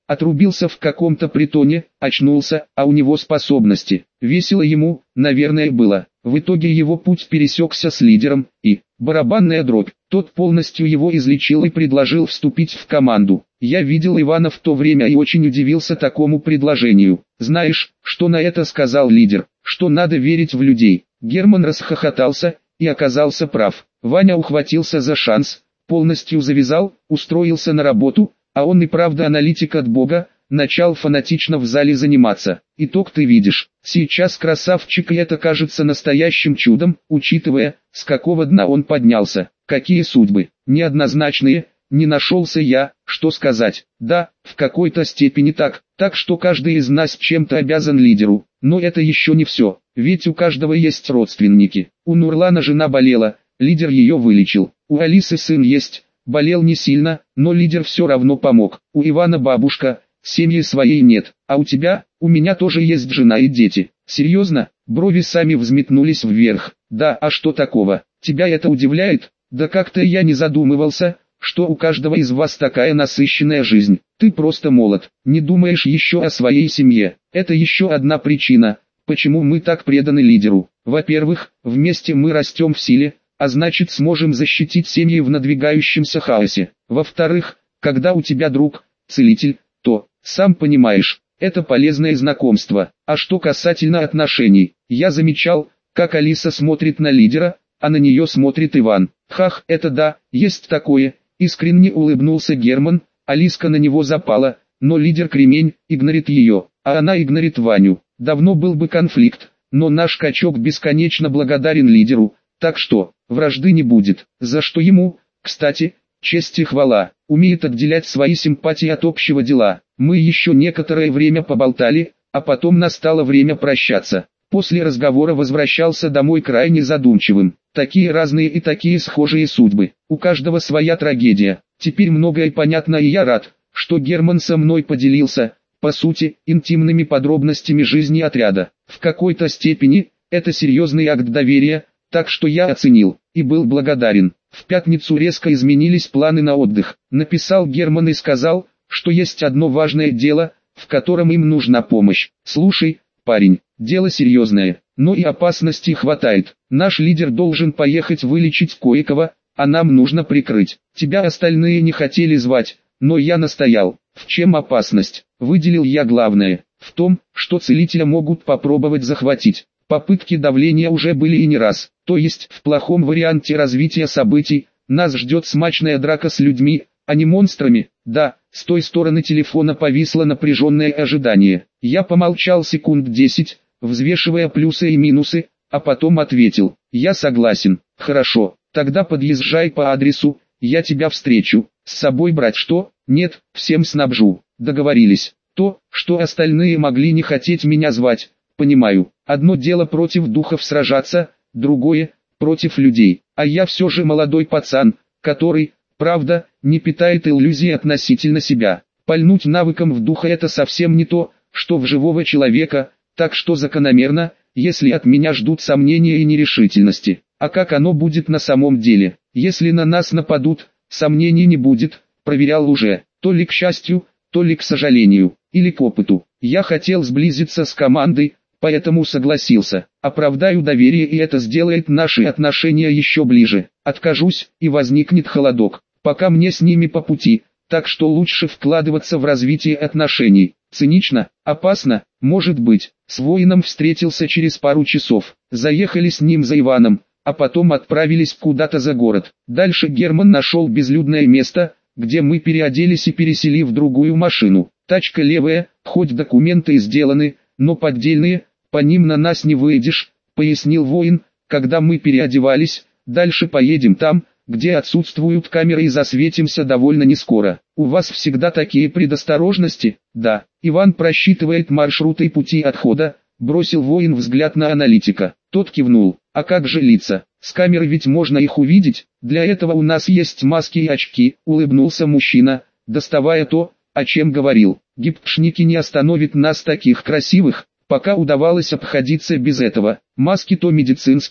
Отрубился в каком-то притоне, очнулся, а у него способности. Весело ему, наверное, было. В итоге его путь пересекся с лидером, и, барабанная дробь, тот полностью его излечил и предложил вступить в команду. Я видел Ивана в то время и очень удивился такому предложению. Знаешь, что на это сказал лидер? Что надо верить в людей. Герман расхохотался, и оказался прав. Ваня ухватился за шанс, полностью завязал, устроился на работу, а он и правда аналитик от бога, начал фанатично в зале заниматься. Итог ты видишь. Сейчас красавчик, и это кажется настоящим чудом, учитывая, с какого дна он поднялся. Какие судьбы, неоднозначные, не нашелся я, что сказать. Да, в какой-то степени так, так что каждый из нас чем-то обязан лидеру. Но это еще не все, ведь у каждого есть родственники. У Нурлана жена болела, лидер ее вылечил. У Алисы сын есть, болел не сильно, но лидер все равно помог. У Ивана бабушка, семьи своей нет. А у тебя? У меня тоже есть жена и дети. Серьезно? Брови сами взметнулись вверх. Да, а что такого? Тебя это удивляет? Да как-то я не задумывался, что у каждого из вас такая насыщенная жизнь. Ты просто молод, не думаешь еще о своей семье. Это еще одна причина, почему мы так преданы лидеру. Во-первых, вместе мы растем в силе, а значит сможем защитить семьи в надвигающемся хаосе. Во-вторых, когда у тебя друг, целитель, то, сам понимаешь, это полезное знакомство. А что касательно отношений, я замечал, как Алиса смотрит на лидера, а на нее смотрит Иван. Хах, это да, есть такое, искренне улыбнулся Герман. Алиска на него запала, но лидер кремень, игнорит ее, а она игнорит Ваню. Давно был бы конфликт, но наш качок бесконечно благодарен лидеру, так что, вражды не будет, за что ему, кстати, честь и хвала, умеет отделять свои симпатии от общего дела. Мы еще некоторое время поболтали, а потом настало время прощаться. После разговора возвращался домой крайне задумчивым. Такие разные и такие схожие судьбы, у каждого своя трагедия. Теперь многое понятно, и я рад, что Герман со мной поделился, по сути, интимными подробностями жизни отряда. В какой-то степени, это серьезный акт доверия, так что я оценил, и был благодарен. В пятницу резко изменились планы на отдых. Написал Герман и сказал, что есть одно важное дело, в котором им нужна помощь. Слушай, парень, дело серьезное, но и опасностей хватает. Наш лидер должен поехать вылечить кое-кого, а нам нужно прикрыть. Тебя остальные не хотели звать, но я настоял. В чем опасность? Выделил я главное. В том, что целителя могут попробовать захватить. Попытки давления уже были и не раз. То есть, в плохом варианте развития событий, нас ждет смачная драка с людьми, а не монстрами. Да, с той стороны телефона повисло напряженное ожидание. Я помолчал секунд десять, взвешивая плюсы и минусы, а потом ответил: я согласен. Хорошо, тогда подъезжай по адресу, я тебя встречу. С собой брать что? Нет, всем снабжу. Договорились. То, что остальные могли не хотеть меня звать, понимаю. Одно дело против духов сражаться, другое – против людей. А я все же молодой пацан, который, правда, не питает иллюзий относительно себя. Пальнуть навыком в духа – это совсем не то, что в живого человека, так что закономерно, если от меня ждут сомнения и нерешительности. А как оно будет на самом деле? Если на нас нападут, сомнений не будет, проверял уже, то ли к счастью, то ли к сожалению, или к опыту. Я хотел сблизиться с командой, поэтому согласился. Оправдаю доверие, и это сделает наши отношения еще ближе. Откажусь, и возникнет холодок. Пока мне с ними по пути, так что лучше вкладываться в развитие отношений. Цинично, опасно, может быть. С воином встретился через пару часов. Заехали с ним за Иваном, а потом отправились куда-то за город. Дальше Герман нашел безлюдное место, где мы переоделись и пересели в другую машину. Тачка левая, хоть документы и сделаны, но поддельные, по ним на нас не выйдешь, пояснил воин, когда мы переодевались. Дальше поедем там, где отсутствуют камеры, и засветимся довольно нескоро. У вас всегда такие предосторожности? Да. Иван просчитывает маршруты и пути отхода, бросил воин взгляд на аналитика. Тот кивнул. А как же лица? С камеры ведь можно их увидеть. Для этого у нас есть маски и очки, улыбнулся мужчина, доставая то, о чем говорил. Гипшники не остановят нас таких красивых, пока удавалось обходиться без этого. Маски то медицинские,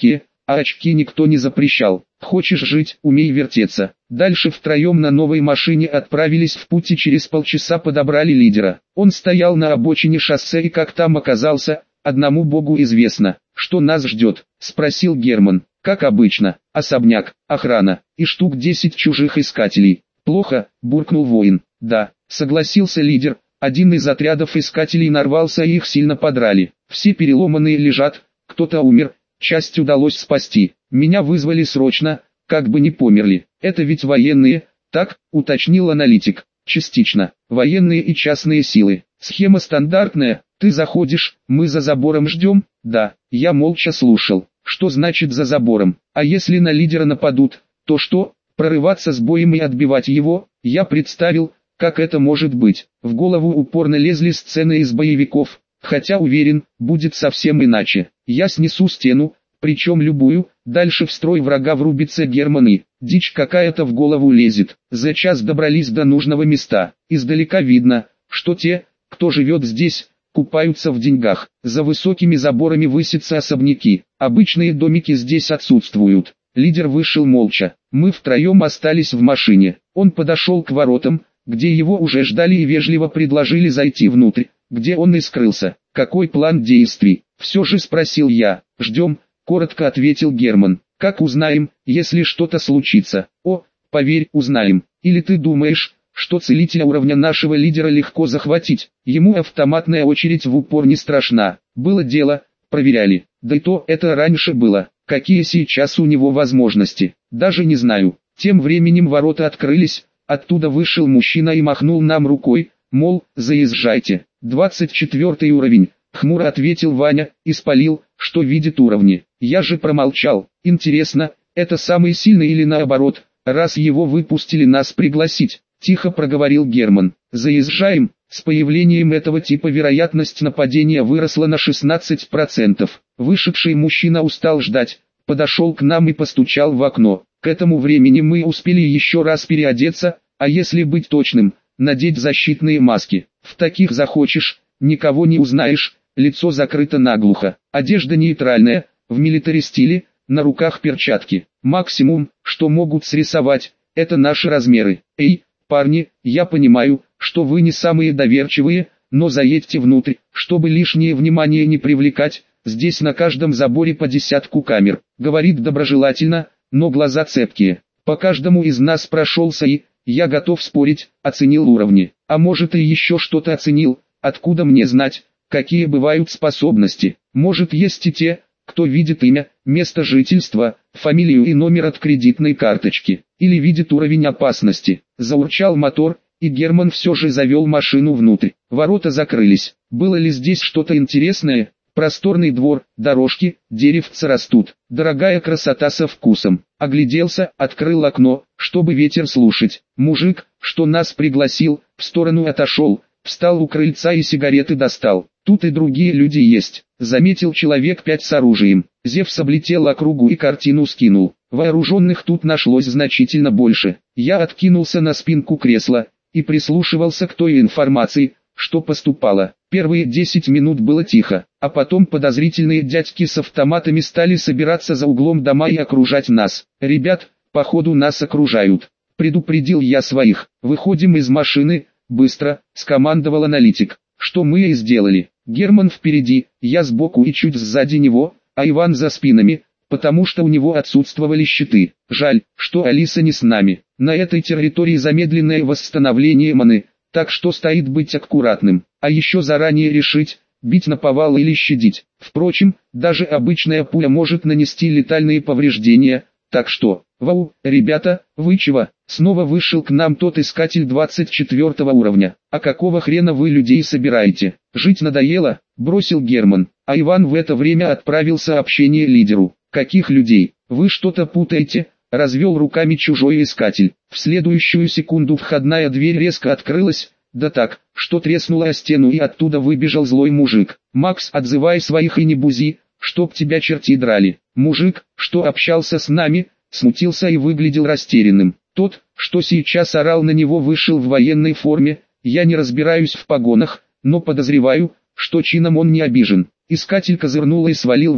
а очки никто не запрещал. Хочешь жить, умей вертеться. Дальше втроем на новой машине отправились в путь и через полчаса подобрали лидера. Он стоял на обочине шоссе и как там оказался, одному богу известно. Что нас ждет? Спросил Герман. Как обычно, особняк, охрана и штук десять чужих искателей. Плохо, буркнул воин. Да, согласился лидер. Один из отрядов искателей нарвался и их сильно подрали. Все переломанные лежат, кто-то умер, часть удалось спасти. Меня вызвали срочно, как бы не померли. Это ведь военные, так, уточнил аналитик. Частично, военные и частные силы. Схема стандартная, ты заходишь, мы за забором ждем, да, я молча слушал. Что значит за забором? А если на лидера нападут, то что? Прорываться с боем и отбивать его? Я представил, как это может быть. В голову упорно лезли сцены из боевиков, хотя уверен, будет совсем иначе. Я снесу стену, причем любую, дальше в строй врага врубится Герман и... Дичь какая-то в голову лезет. За час добрались до нужного места. Издалека видно, что те, кто живет здесь, купаются в деньгах. За высокими заборами высятся особняки. Обычные домики здесь отсутствуют. Лидер вышел молча. Мы втроем остались в машине. Он подошел к воротам, где его уже ждали и вежливо предложили зайти внутрь, где он и скрылся. Какой план действий? Все же спросил я. Ждем, коротко ответил Герман. Как узнаем, если что-то случится? О, поверь, узнаем. Или ты думаешь, что целителя уровня нашего лидера легко захватить? Ему автоматная очередь в упор не страшна. Было дело, проверяли. Да и то это раньше было. Какие сейчас у него возможности? Даже не знаю. Тем временем ворота открылись, оттуда вышел мужчина и махнул нам рукой, мол, заезжайте. двадцать четвёртый уровень, хмуро ответил Ваня, и спалил, что видит уровни. Я же промолчал. Интересно, это самый сильный или наоборот, раз его выпустили нас пригласить? Тихо проговорил Герман. Заезжаем. С появлением этого типа вероятность нападения выросла на шестнадцать процентов. Вышедший мужчина устал ждать, подошел к нам и постучал в окно. К этому времени мы успели еще раз переодеться, а если быть точным, надеть защитные маски. В таких захочешь, никого не узнаешь, лицо закрыто наглухо. Одежда нейтральная, в милитари стиле, на руках перчатки. Максимум, что могут срисовать, это наши размеры. Эй, парни, я понимаю, что вы не самые доверчивые, но заедьте внутрь, чтобы лишнее внимание не привлекать. Здесь на каждом заборе по десятку камер. Говорит доброжелательно, но глаза цепкие. По каждому из нас прошелся и, я готов спорить, оценил уровни. А может и еще что-то оценил, откуда мне знать, какие бывают способности. Может есть и те, кто видит имя, место жительства, фамилию и номер от кредитной карточки, или видит уровень опасности. Заурчал мотор, и Герман все же завел машину внутрь. Ворота закрылись. Было ли здесь что-то интересное? Просторный двор, дорожки, деревца растут. Дорогая красота со вкусом. Огляделся, открыл окно, чтобы ветер слушать. Мужик, что нас пригласил, в сторону отошел, встал у крыльца и сигареты достал. Тут и другие люди есть. Заметил человек пять с оружием. Зевс облетел округу и картину скинул. Вооруженных тут нашлось значительно больше. Я откинулся на спинку кресла и прислушивался к той информации, что поступало. Первые десять минут было тихо, а потом подозрительные дядьки с автоматами стали собираться за углом дома и окружать нас. «Ребят, походу нас окружают», — предупредил я своих. «Выходим из машины, быстро», — скомандовал аналитик. Что мы и сделали. Герман впереди, я сбоку и чуть сзади него, а Иван за спинами, потому что у него отсутствовали щиты. Жаль, что Алиса не с нами. На этой территории замедленное восстановление маны, так что стоит быть аккуратным, а еще заранее решить, бить наповал или щадить. Впрочем, даже обычная пуля может нанести летальные повреждения, так что, вау, ребята, вы чего? Снова вышел к нам тот искатель двадцать четвёртого уровня. А какого хрена вы людей собираете? Жить надоело? Бросил Герман, а Иван в это время отправил сообщение лидеру. Каких людей? Вы что-то путаете? Развел руками чужой искатель. В следующую секунду входная дверь резко открылась, да так, что треснула о стену и оттуда выбежал злой мужик. «Макс, отзывай своих и не бузи, чтоб тебя черти драли». Мужик, что общался с нами, смутился и выглядел растерянным. Тот, что сейчас орал на него, вышел в военной форме. Я не разбираюсь в погонах, но подозреваю, что чином он не обижен. Искатель козырнул и свалил в дом.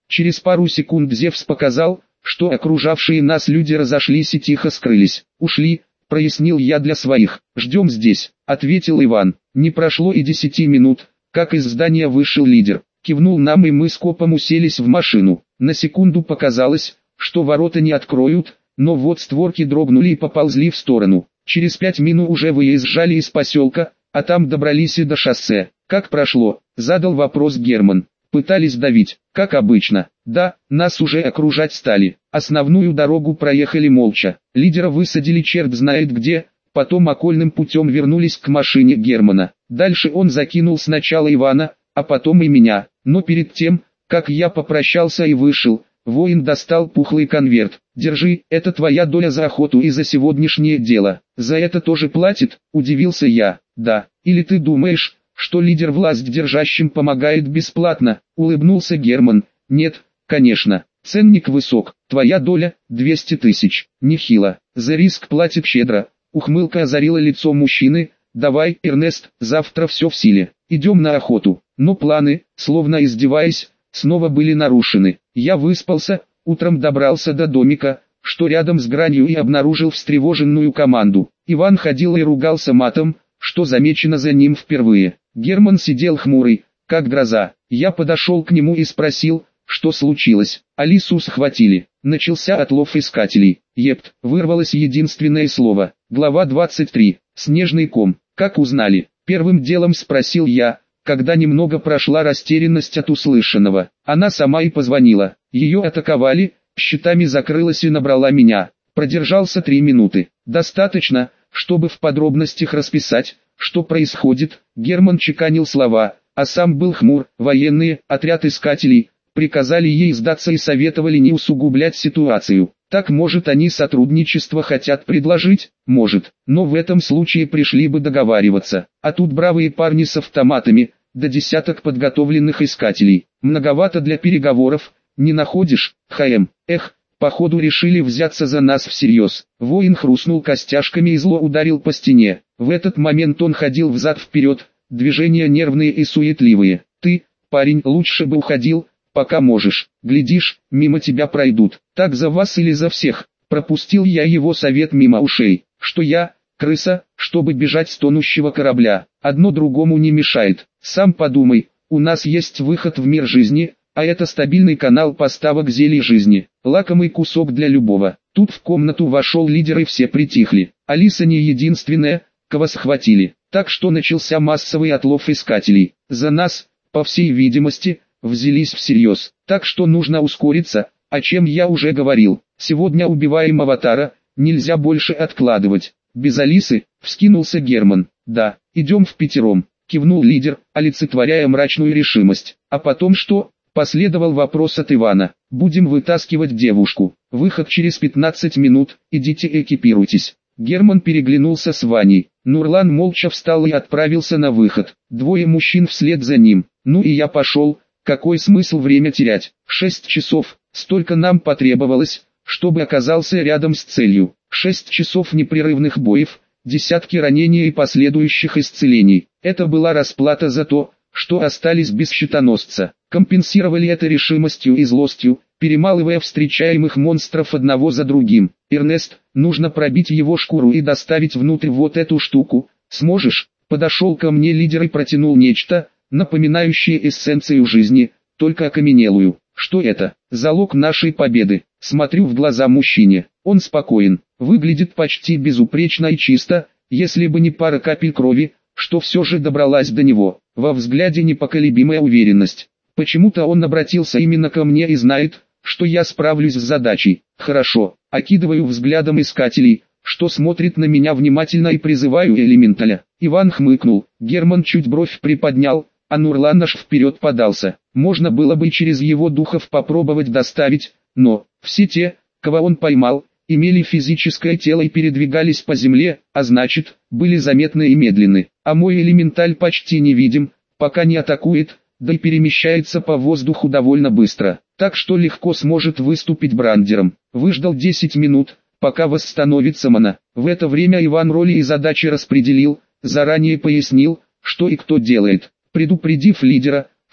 Через пару секунд Зевс показал, что окружавшие нас люди разошлись и тихо скрылись. «Ушли», — прояснил я для своих. «Ждем здесь», — ответил Иван. Не прошло и десяти минут, как из здания вышел лидер. Кивнул нам, и мы скопом уселись в машину. На секунду показалось, что ворота не откроют, но вот створки дрогнули и поползли в сторону. Через пять минут уже выезжали из поселка, а там добрались и до шоссе. «Как прошло?» — задал вопрос Герман. «Пытались давить, как обычно. Да, нас уже окружать стали. Основную дорогу проехали молча. Лидера высадили черт знает где, потом окольным путем вернулись к машине Германа. Дальше он закинул сначала Ивана, а потом и меня. Но перед тем, как я попрощался и вышел, воин достал пухлый конверт. «Держи, это твоя доля за охоту и за сегодняшнее дело». «За это тоже платит?» – удивился я. «Да. Или ты думаешь, что лидер власть держащим помогает бесплатно?» – улыбнулся Герман. «Нет, конечно. Ценник высок. Твоя доля – двести тысяч. Нехило. За риск платит щедро». Ухмылка озарила лицо мужчины. «Давай, Эрнест, завтра все в силе. Идем на охоту». Но планы, словно издеваясь, снова были нарушены. Я выспался, утром добрался до домика, что рядом с гранью, и обнаружил встревоженную команду. Иван ходил и ругался матом, что замечено за ним впервые. Герман сидел хмурый, как гроза. Я подошел к нему и спросил, что случилось. Алису схватили. Начался отлов искателей. Епт, вырвалось единственное слово. Глава двадцать три. Снежный ком. Как узнали? Первым делом спросил я, когда немного прошла растерянность от услышанного. Она сама и позвонила. Ее атаковали, щитами закрылась и набрала меня. Продержался три минуты. Достаточно, чтобы в подробностях расписать, что происходит. Герман чеканил слова, а сам был хмур. Военные, отряд искателей, приказали ей сдаться и советовали не усугублять ситуацию. Так, может, они сотрудничество хотят предложить? Может, но в этом случае пришли бы договариваться. А тут бравые парни с автоматами, да десяток подготовленных искателей. Многовато для переговоров, не находишь, ХМ? Эх, походу решили взяться за нас всерьез. Воин хрустнул костяшками и зло ударил по стене. В этот момент он ходил взад-вперед, движения нервные и суетливые. Ты, парень, лучше бы уходил, пока можешь. Глядишь, мимо тебя пройдут. Так за вас или за всех? Пропустил я его совет мимо ушей. Что я, крыса, чтобы бежать с тонущего корабля? Одно другому не мешает. Сам подумай, у нас есть выход в мир жизни, а это стабильный канал поставок зелий жизни. Лакомый кусок для любого. Тут в комнату вошел лидер, и все притихли. Алиса не единственная, кого схватили. Так что начался массовый отлов искателей. За нас, по всей видимости, взялись всерьез. Так что нужно ускориться, о чем я уже говорил. Сегодня убиваем аватара, нельзя больше откладывать. Без Алисы, вскинулся Герман. Да, идем впятером, кивнул лидер, олицетворяя мрачную решимость. А потом что? Последовал вопрос от Ивана. Будем вытаскивать девушку. Выход через пятнадцать минут, идите экипируйтесь. Герман переглянулся с Ваней. Нурлан молча встал и отправился на выход. Двое мужчин вслед за ним. Ну и я пошел. Какой смысл время терять? Шесть часов, столько нам потребовалось, чтобы оказался рядом с целью. Шесть часов непрерывных боев, десятки ранений и последующих исцелений. Это была расплата за то, что остались без щитоносца. Компенсировали это решимостью и злостью, перемалывая встречаемых монстров одного за другим. Эрнест, нужно пробить его шкуру и доставить внутрь вот эту штуку. Сможешь? Подошел ко мне лидер и протянул нечто, напоминающее эссенцию жизни, только окаменелую. Что это? Залог нашей победы. Смотрю в глаза мужчине. Он спокоен, выглядит почти безупречно и чисто, если бы не пара капель крови, что все же добралась до него. Во взгляде непоколебимая уверенность. Почему-то он обратился именно ко мне и знает, что я справлюсь с задачей. Хорошо, окидываю взглядом искателей, что смотрит на меня внимательно, и призываю элементаля. Иван хмыкнул, Герман чуть бровь приподнял, а Нурлан аж вперед подался. Можно было бы через его духов попробовать доставить, но все те, кого он поймал, имели физическое тело и передвигались по земле, а значит, были заметны и медленны. А мой элементаль почти невидим, пока не атакует, да и перемещается по воздуху довольно быстро, так что легко сможет выступить брандером. Выждал десять минут, пока восстановится мана. В это время Иван роли и задачи распределил, заранее пояснил, что и кто делает, предупредив лидера,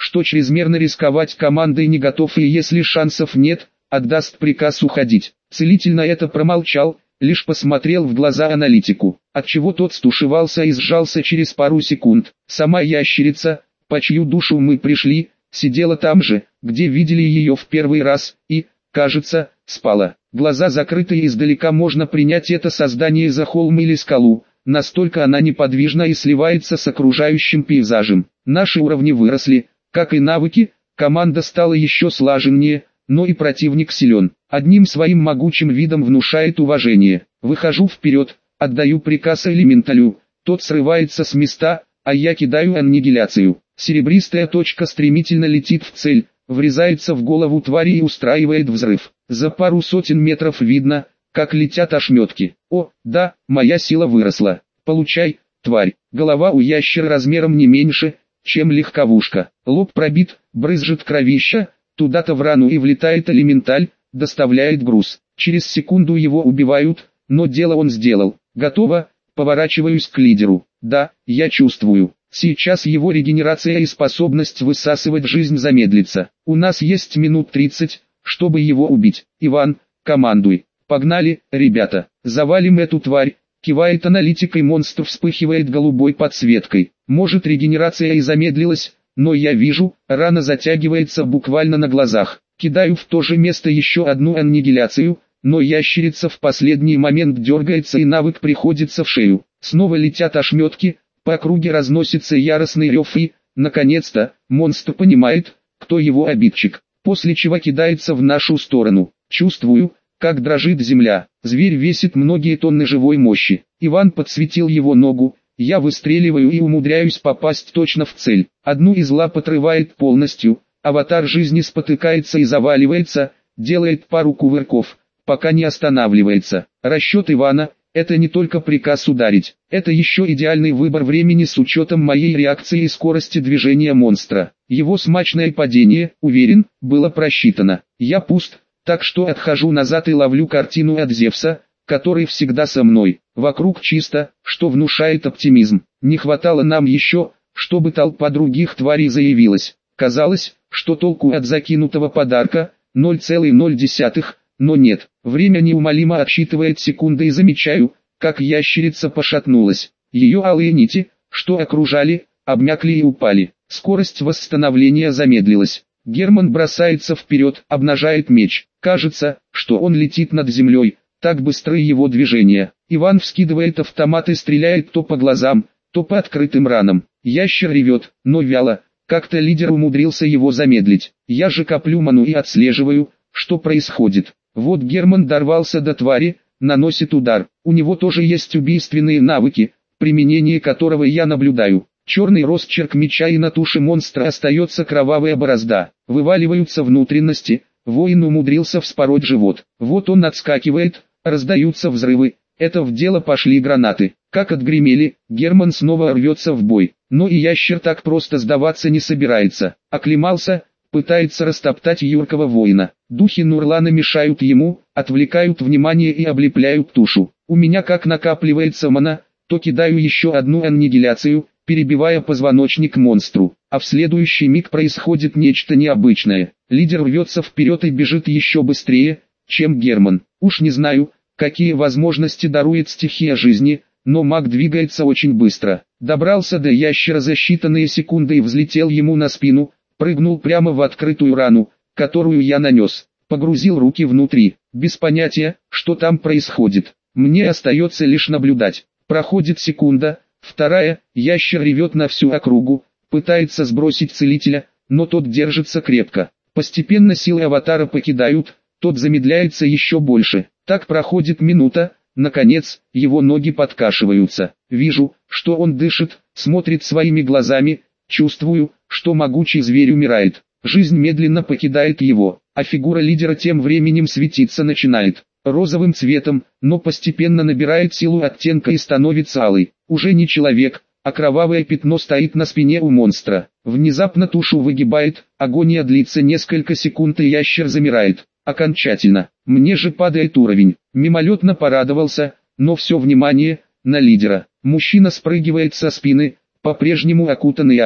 что чрезмерно рисковать командой не готов и если шансов нет, отдаст приказ уходить. Целитель на это промолчал, лишь посмотрел в глаза аналитику, отчего тот стушевался и сжался через пару секунд. Сама ящерица, по чью душу мы пришли, сидела там же, где видели ее в первый раз, и, кажется, спала. Глаза закрыты и издалека можно принять это создание за холм или скалу, настолько она неподвижна и сливается с окружающим пейзажем. Наши уровни выросли, как и навыки, команда стала еще слаженнее, но и противник силен. Одним своим могучим видом внушает уважение. Выхожу вперед, отдаю приказ элементалю, тот срывается с места, а я кидаю аннигиляцию. Серебристая точка стремительно летит в цель, врезается в голову твари и устраивает взрыв. За пару сотен метров видно, как летят ошметки. О, да, моя сила выросла. Получай, тварь. Голова у ящера размером не меньше, чем легковушка. Лоб пробит, брызжет кровища, туда-то в рану и влетает элементаль, доставляет груз. Через секунду его убивают, но дело он сделал. Готово, поворачиваюсь к лидеру. Да, я чувствую. Сейчас его регенерация и способность высасывать жизнь замедлится. У нас есть минут тридцать, чтобы его убить. Иван, командуй. Погнали, ребята. Завалим эту тварь. Кивает аналитик и монстр вспыхивает голубой подсветкой. Может регенерация и замедлилась, но я вижу, рана затягивается буквально на глазах. Кидаю в то же место еще одну аннигиляцию, но ящерица в последний момент дергается и навык приходится в шею. Снова летят ошметки, по округе разносится яростный рев и, наконец-то, монстр понимает, кто его обидчик, после чего кидается в нашу сторону. Чувствую, как дрожит земля. Зверь весит многие тонны живой мощи. Иван подсветил его ногу, я выстреливаю и умудряюсь попасть точно в цель. Одну из лап отрывает полностью, аватар жизни спотыкается и заваливается, делает пару кувырков, пока не останавливается. Расчет Ивана – это не только приказ ударить, это еще идеальный выбор времени с учетом моей реакции и скорости движения монстра. Его смачное падение, уверен, было просчитано. Я пуст, так что отхожу назад и ловлю картину от Зевса, который всегда со мной. Вокруг чисто, что внушает оптимизм. Не хватало нам еще, чтобы толпа других тварей заявилась. Казалось, что толку от закинутого подарка – ноль целых ноль десятых, но нет. Время неумолимо отсчитывает секунды и замечаю, как ящерица пошатнулась. Ее алые нити, что окружали, обмякли и упали. Скорость восстановления замедлилась. Герман бросается вперед, обнажает меч. Кажется, что он летит над землей, так быстры его движения. Иван вскидывает автомат и стреляет то по глазам, то по открытым ранам. Ящер ревет, но вяло, как-то лидер умудрился его замедлить. Я же коплю ману и отслеживаю, что происходит. Вот Герман дорвался до твари, наносит удар. У него тоже есть убийственные навыки, применение которого я наблюдаю. Черный росчерк меча и на туше монстра остается кровавая борозда. Вываливаются внутренности, воин умудрился вспороть живот. Вот он отскакивает, раздаются взрывы. Это в дело пошли гранаты. Как отгремели, Герман снова рвется в бой. Но и ящер так просто сдаваться не собирается. Оклемался, пытается растоптать юркого воина. Духи Нурлана мешают ему, отвлекают внимание и облепляют тушу. У меня как накапливается мана, то кидаю еще одну аннигиляцию, перебивая позвоночник монстру. А в следующий миг происходит нечто необычное. Лидер рвется вперед и бежит еще быстрее, чем Герман. Уж не знаю, какие возможности дарует стихия жизни, но маг двигается очень быстро. Добрался до ящера за считанные секунды и взлетел ему на спину, прыгнул прямо в открытую рану, которую я нанес. Погрузил руки внутри, без понятия, что там происходит. Мне остается лишь наблюдать. Проходит секунда, вторая, ящер ревет на всю округу, пытается сбросить целителя, но тот держится крепко. Постепенно силы аватара покидают, тот замедляется еще больше. Так проходит минута, наконец, его ноги подкашиваются. Вижу, что он дышит, смотрит своими глазами, чувствую, что могучий зверь умирает. Жизнь медленно покидает его, а фигура лидера тем временем светиться начинает. Розовым цветом, но постепенно набирает силу оттенка и становится алой. Уже не человек, а кровавое пятно стоит на спине у монстра. Внезапно тушу выгибает, агония длится несколько секунд и ящер замирает. Окончательно. Мне же падает уровень. Мимолетно порадовался, но все внимание на лидера. Мужчина спрыгивает со спины, по-прежнему окутанный аурой.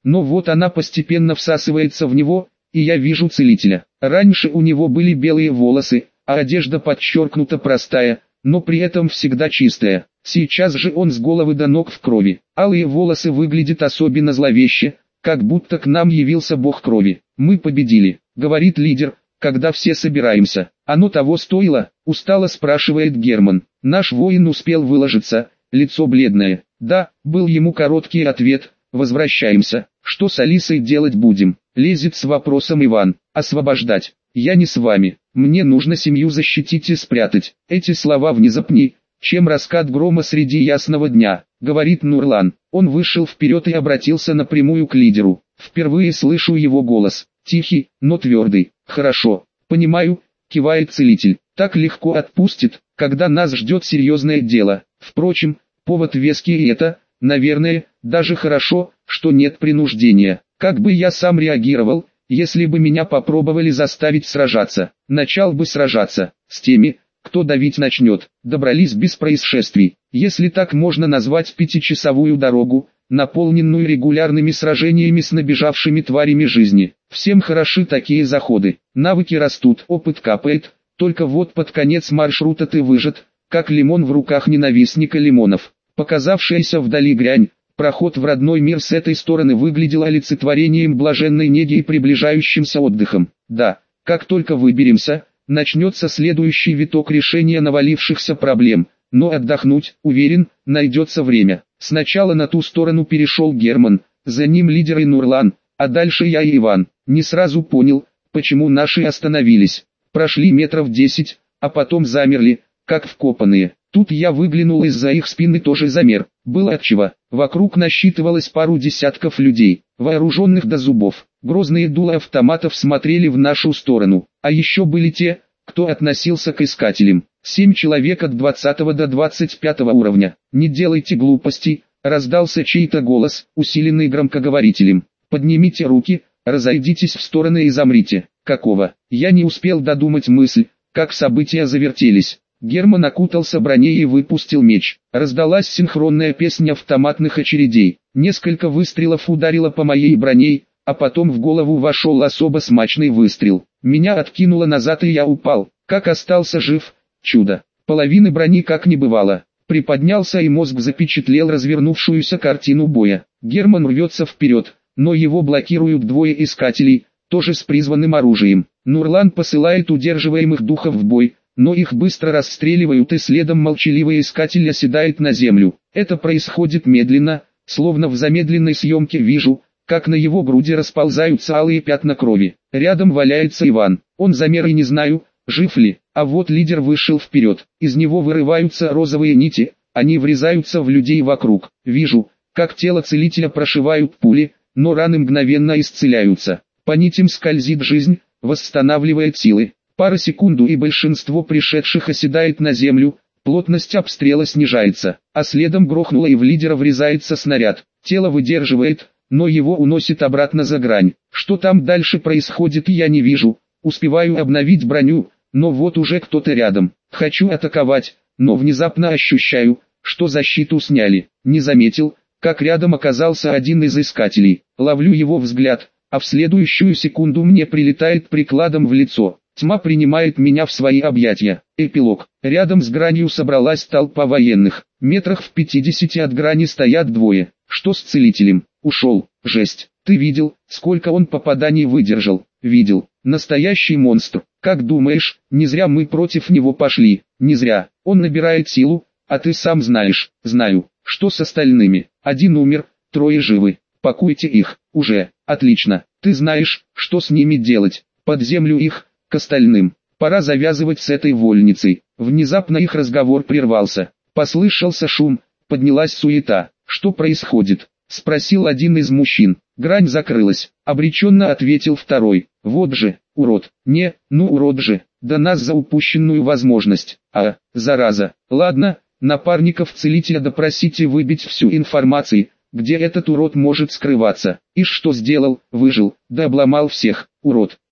но вот она постепенно всасывается в него, и я вижу целителя. Раньше у него были белые волосы, а одежда подчеркнуто простая, но при этом всегда чистая. Сейчас же он с головы до ног в крови. Алые волосы выглядят особенно зловеще, как будто к нам явился бог крови. «Мы победили», — говорит лидер, когда все собираемся. «Оно того стоило?» — устало спрашивает Герман. Наш воин успел выложиться, лицо бледное. «Да», — был ему короткий ответ. «Возвращаемся. Что с Алисой делать будем?» — лезет с вопросом Иван. «Освобождать. Я не с вами. Мне нужно семью защитить и спрятать». Эти слова внезапнее, чем раскат грома среди ясного дня, говорит Нурлан. Он вышел вперед и обратился напрямую к лидеру. Впервые слышу его голос, тихий, но твердый. «Хорошо, понимаю», — кивает целитель. «Так легко отпустит, когда нас ждет серьезное дело. Впрочем, повод веский, и это, наверное, даже хорошо, что нет принуждения. Как бы я сам реагировал, если бы меня попробовали заставить сражаться? Начал бы сражаться с теми, кто давить начнет. Добрались без происшествий, если так можно назвать пятичасовую дорогу, наполненную регулярными сражениями с набежавшими тварями жизни. Всем хороши такие заходы. Навыки растут, опыт капает, только вот под конец маршрута ты выжат, как лимон в руках ненавистника лимонов. Показавшаяся вдали грянь, проход в родной мир с этой стороны выглядел олицетворением блаженной неги и приближающимся отдыхом. Да, как только выберемся, начнется следующий виток решения навалившихся проблем, но отдохнуть, уверен, найдется время. Сначала на ту сторону перешел Герман, за ним лидер и Нурлан, а дальше я и Иван. Не сразу понял, почему наши остановились. Прошли метров десять, а потом замерли, как вкопанные. Тут я выглянул из-за их спины, тоже замер. Было отчего. Вокруг насчитывалось пару десятков людей, вооруженных до зубов. Грозные дула автоматов смотрели в нашу сторону. А еще были те, кто относился к искателям. Семь человек от двадцатого до двадцать пятого уровня. «Не делайте глупостей», — раздался чей-то голос, усиленный громкоговорителем. «Поднимите руки, разойдитесь в стороны и замрите». Какого? Я не успел додумать мысль, как события завертелись. Герман окутался броней и выпустил меч. Раздалась синхронная песня автоматных очередей. Несколько выстрелов ударило по моей броне, а потом в голову вошел особо смачный выстрел. Меня откинуло назад, и я упал. Как остался жив? Чудо. Половины брони как не бывало. Приподнялся, и мозг запечатлел развернувшуюся картину боя. Герман рвется вперед, но его блокируют двое искателей, тоже с призванным оружием. Нурлан посылает удерживаемых духов в бой, но их быстро расстреливают, и следом молчаливый искатель оседает на землю. Это происходит медленно, словно в замедленной съемке вижу, как на его груди расползаются алые пятна крови. Рядом валяется Иван. Он замер, и не знаю, жив ли. А вот лидер вышел вперед. Из него вырываются розовые нити, они врезаются в людей вокруг. Вижу, как тело целителя прошивают пули, но раны мгновенно исцеляются. По нитям скользит жизнь, восстанавливает силы. Пара секунд, и большинство пришедших оседает на землю, плотность обстрела снижается, а следом грохнуло, и в лидера врезается снаряд. Тело выдерживает, но его уносит обратно за грань. Что там дальше происходит, я не вижу. Успеваю обновить броню, но вот уже кто-то рядом. Хочу атаковать, но внезапно ощущаю, что защиту сняли. Не заметил, как рядом оказался один из искателей. Ловлю его взгляд, а в следующую секунду мне прилетает прикладом в лицо. Тьма принимает меня в свои объятия. Эпилог. Рядом с гранью собралась толпа военных. Метрах в пятидесяти от грани стоят двое. Что с целителем? Ушел. Жесть. Ты видел, сколько он попаданий выдержал? Видел. Настоящий монстр. Как думаешь, не зря мы против него пошли? Не зря. Он набирает силу, а ты сам знаешь. Знаю. Что с остальными? Один умер, трое живы. Пакуйте их. Уже. Отлично. Ты знаешь, что с ними делать. Под землю их, к остальным. Пора завязывать с этой вольницей. Внезапно их разговор прервался. Послышался шум, поднялась суета. Что происходит? Спросил один из мужчин. Грань закрылась. Обреченно ответил второй. Вот же, урод. Не, ну урод же. Да нас за упущенную возможность. А, зараза. Ладно, напарников целителя допросите, выбить всю информацию, где этот урод может скрываться. И что сделал? Выжил, да обломал всех. Урод.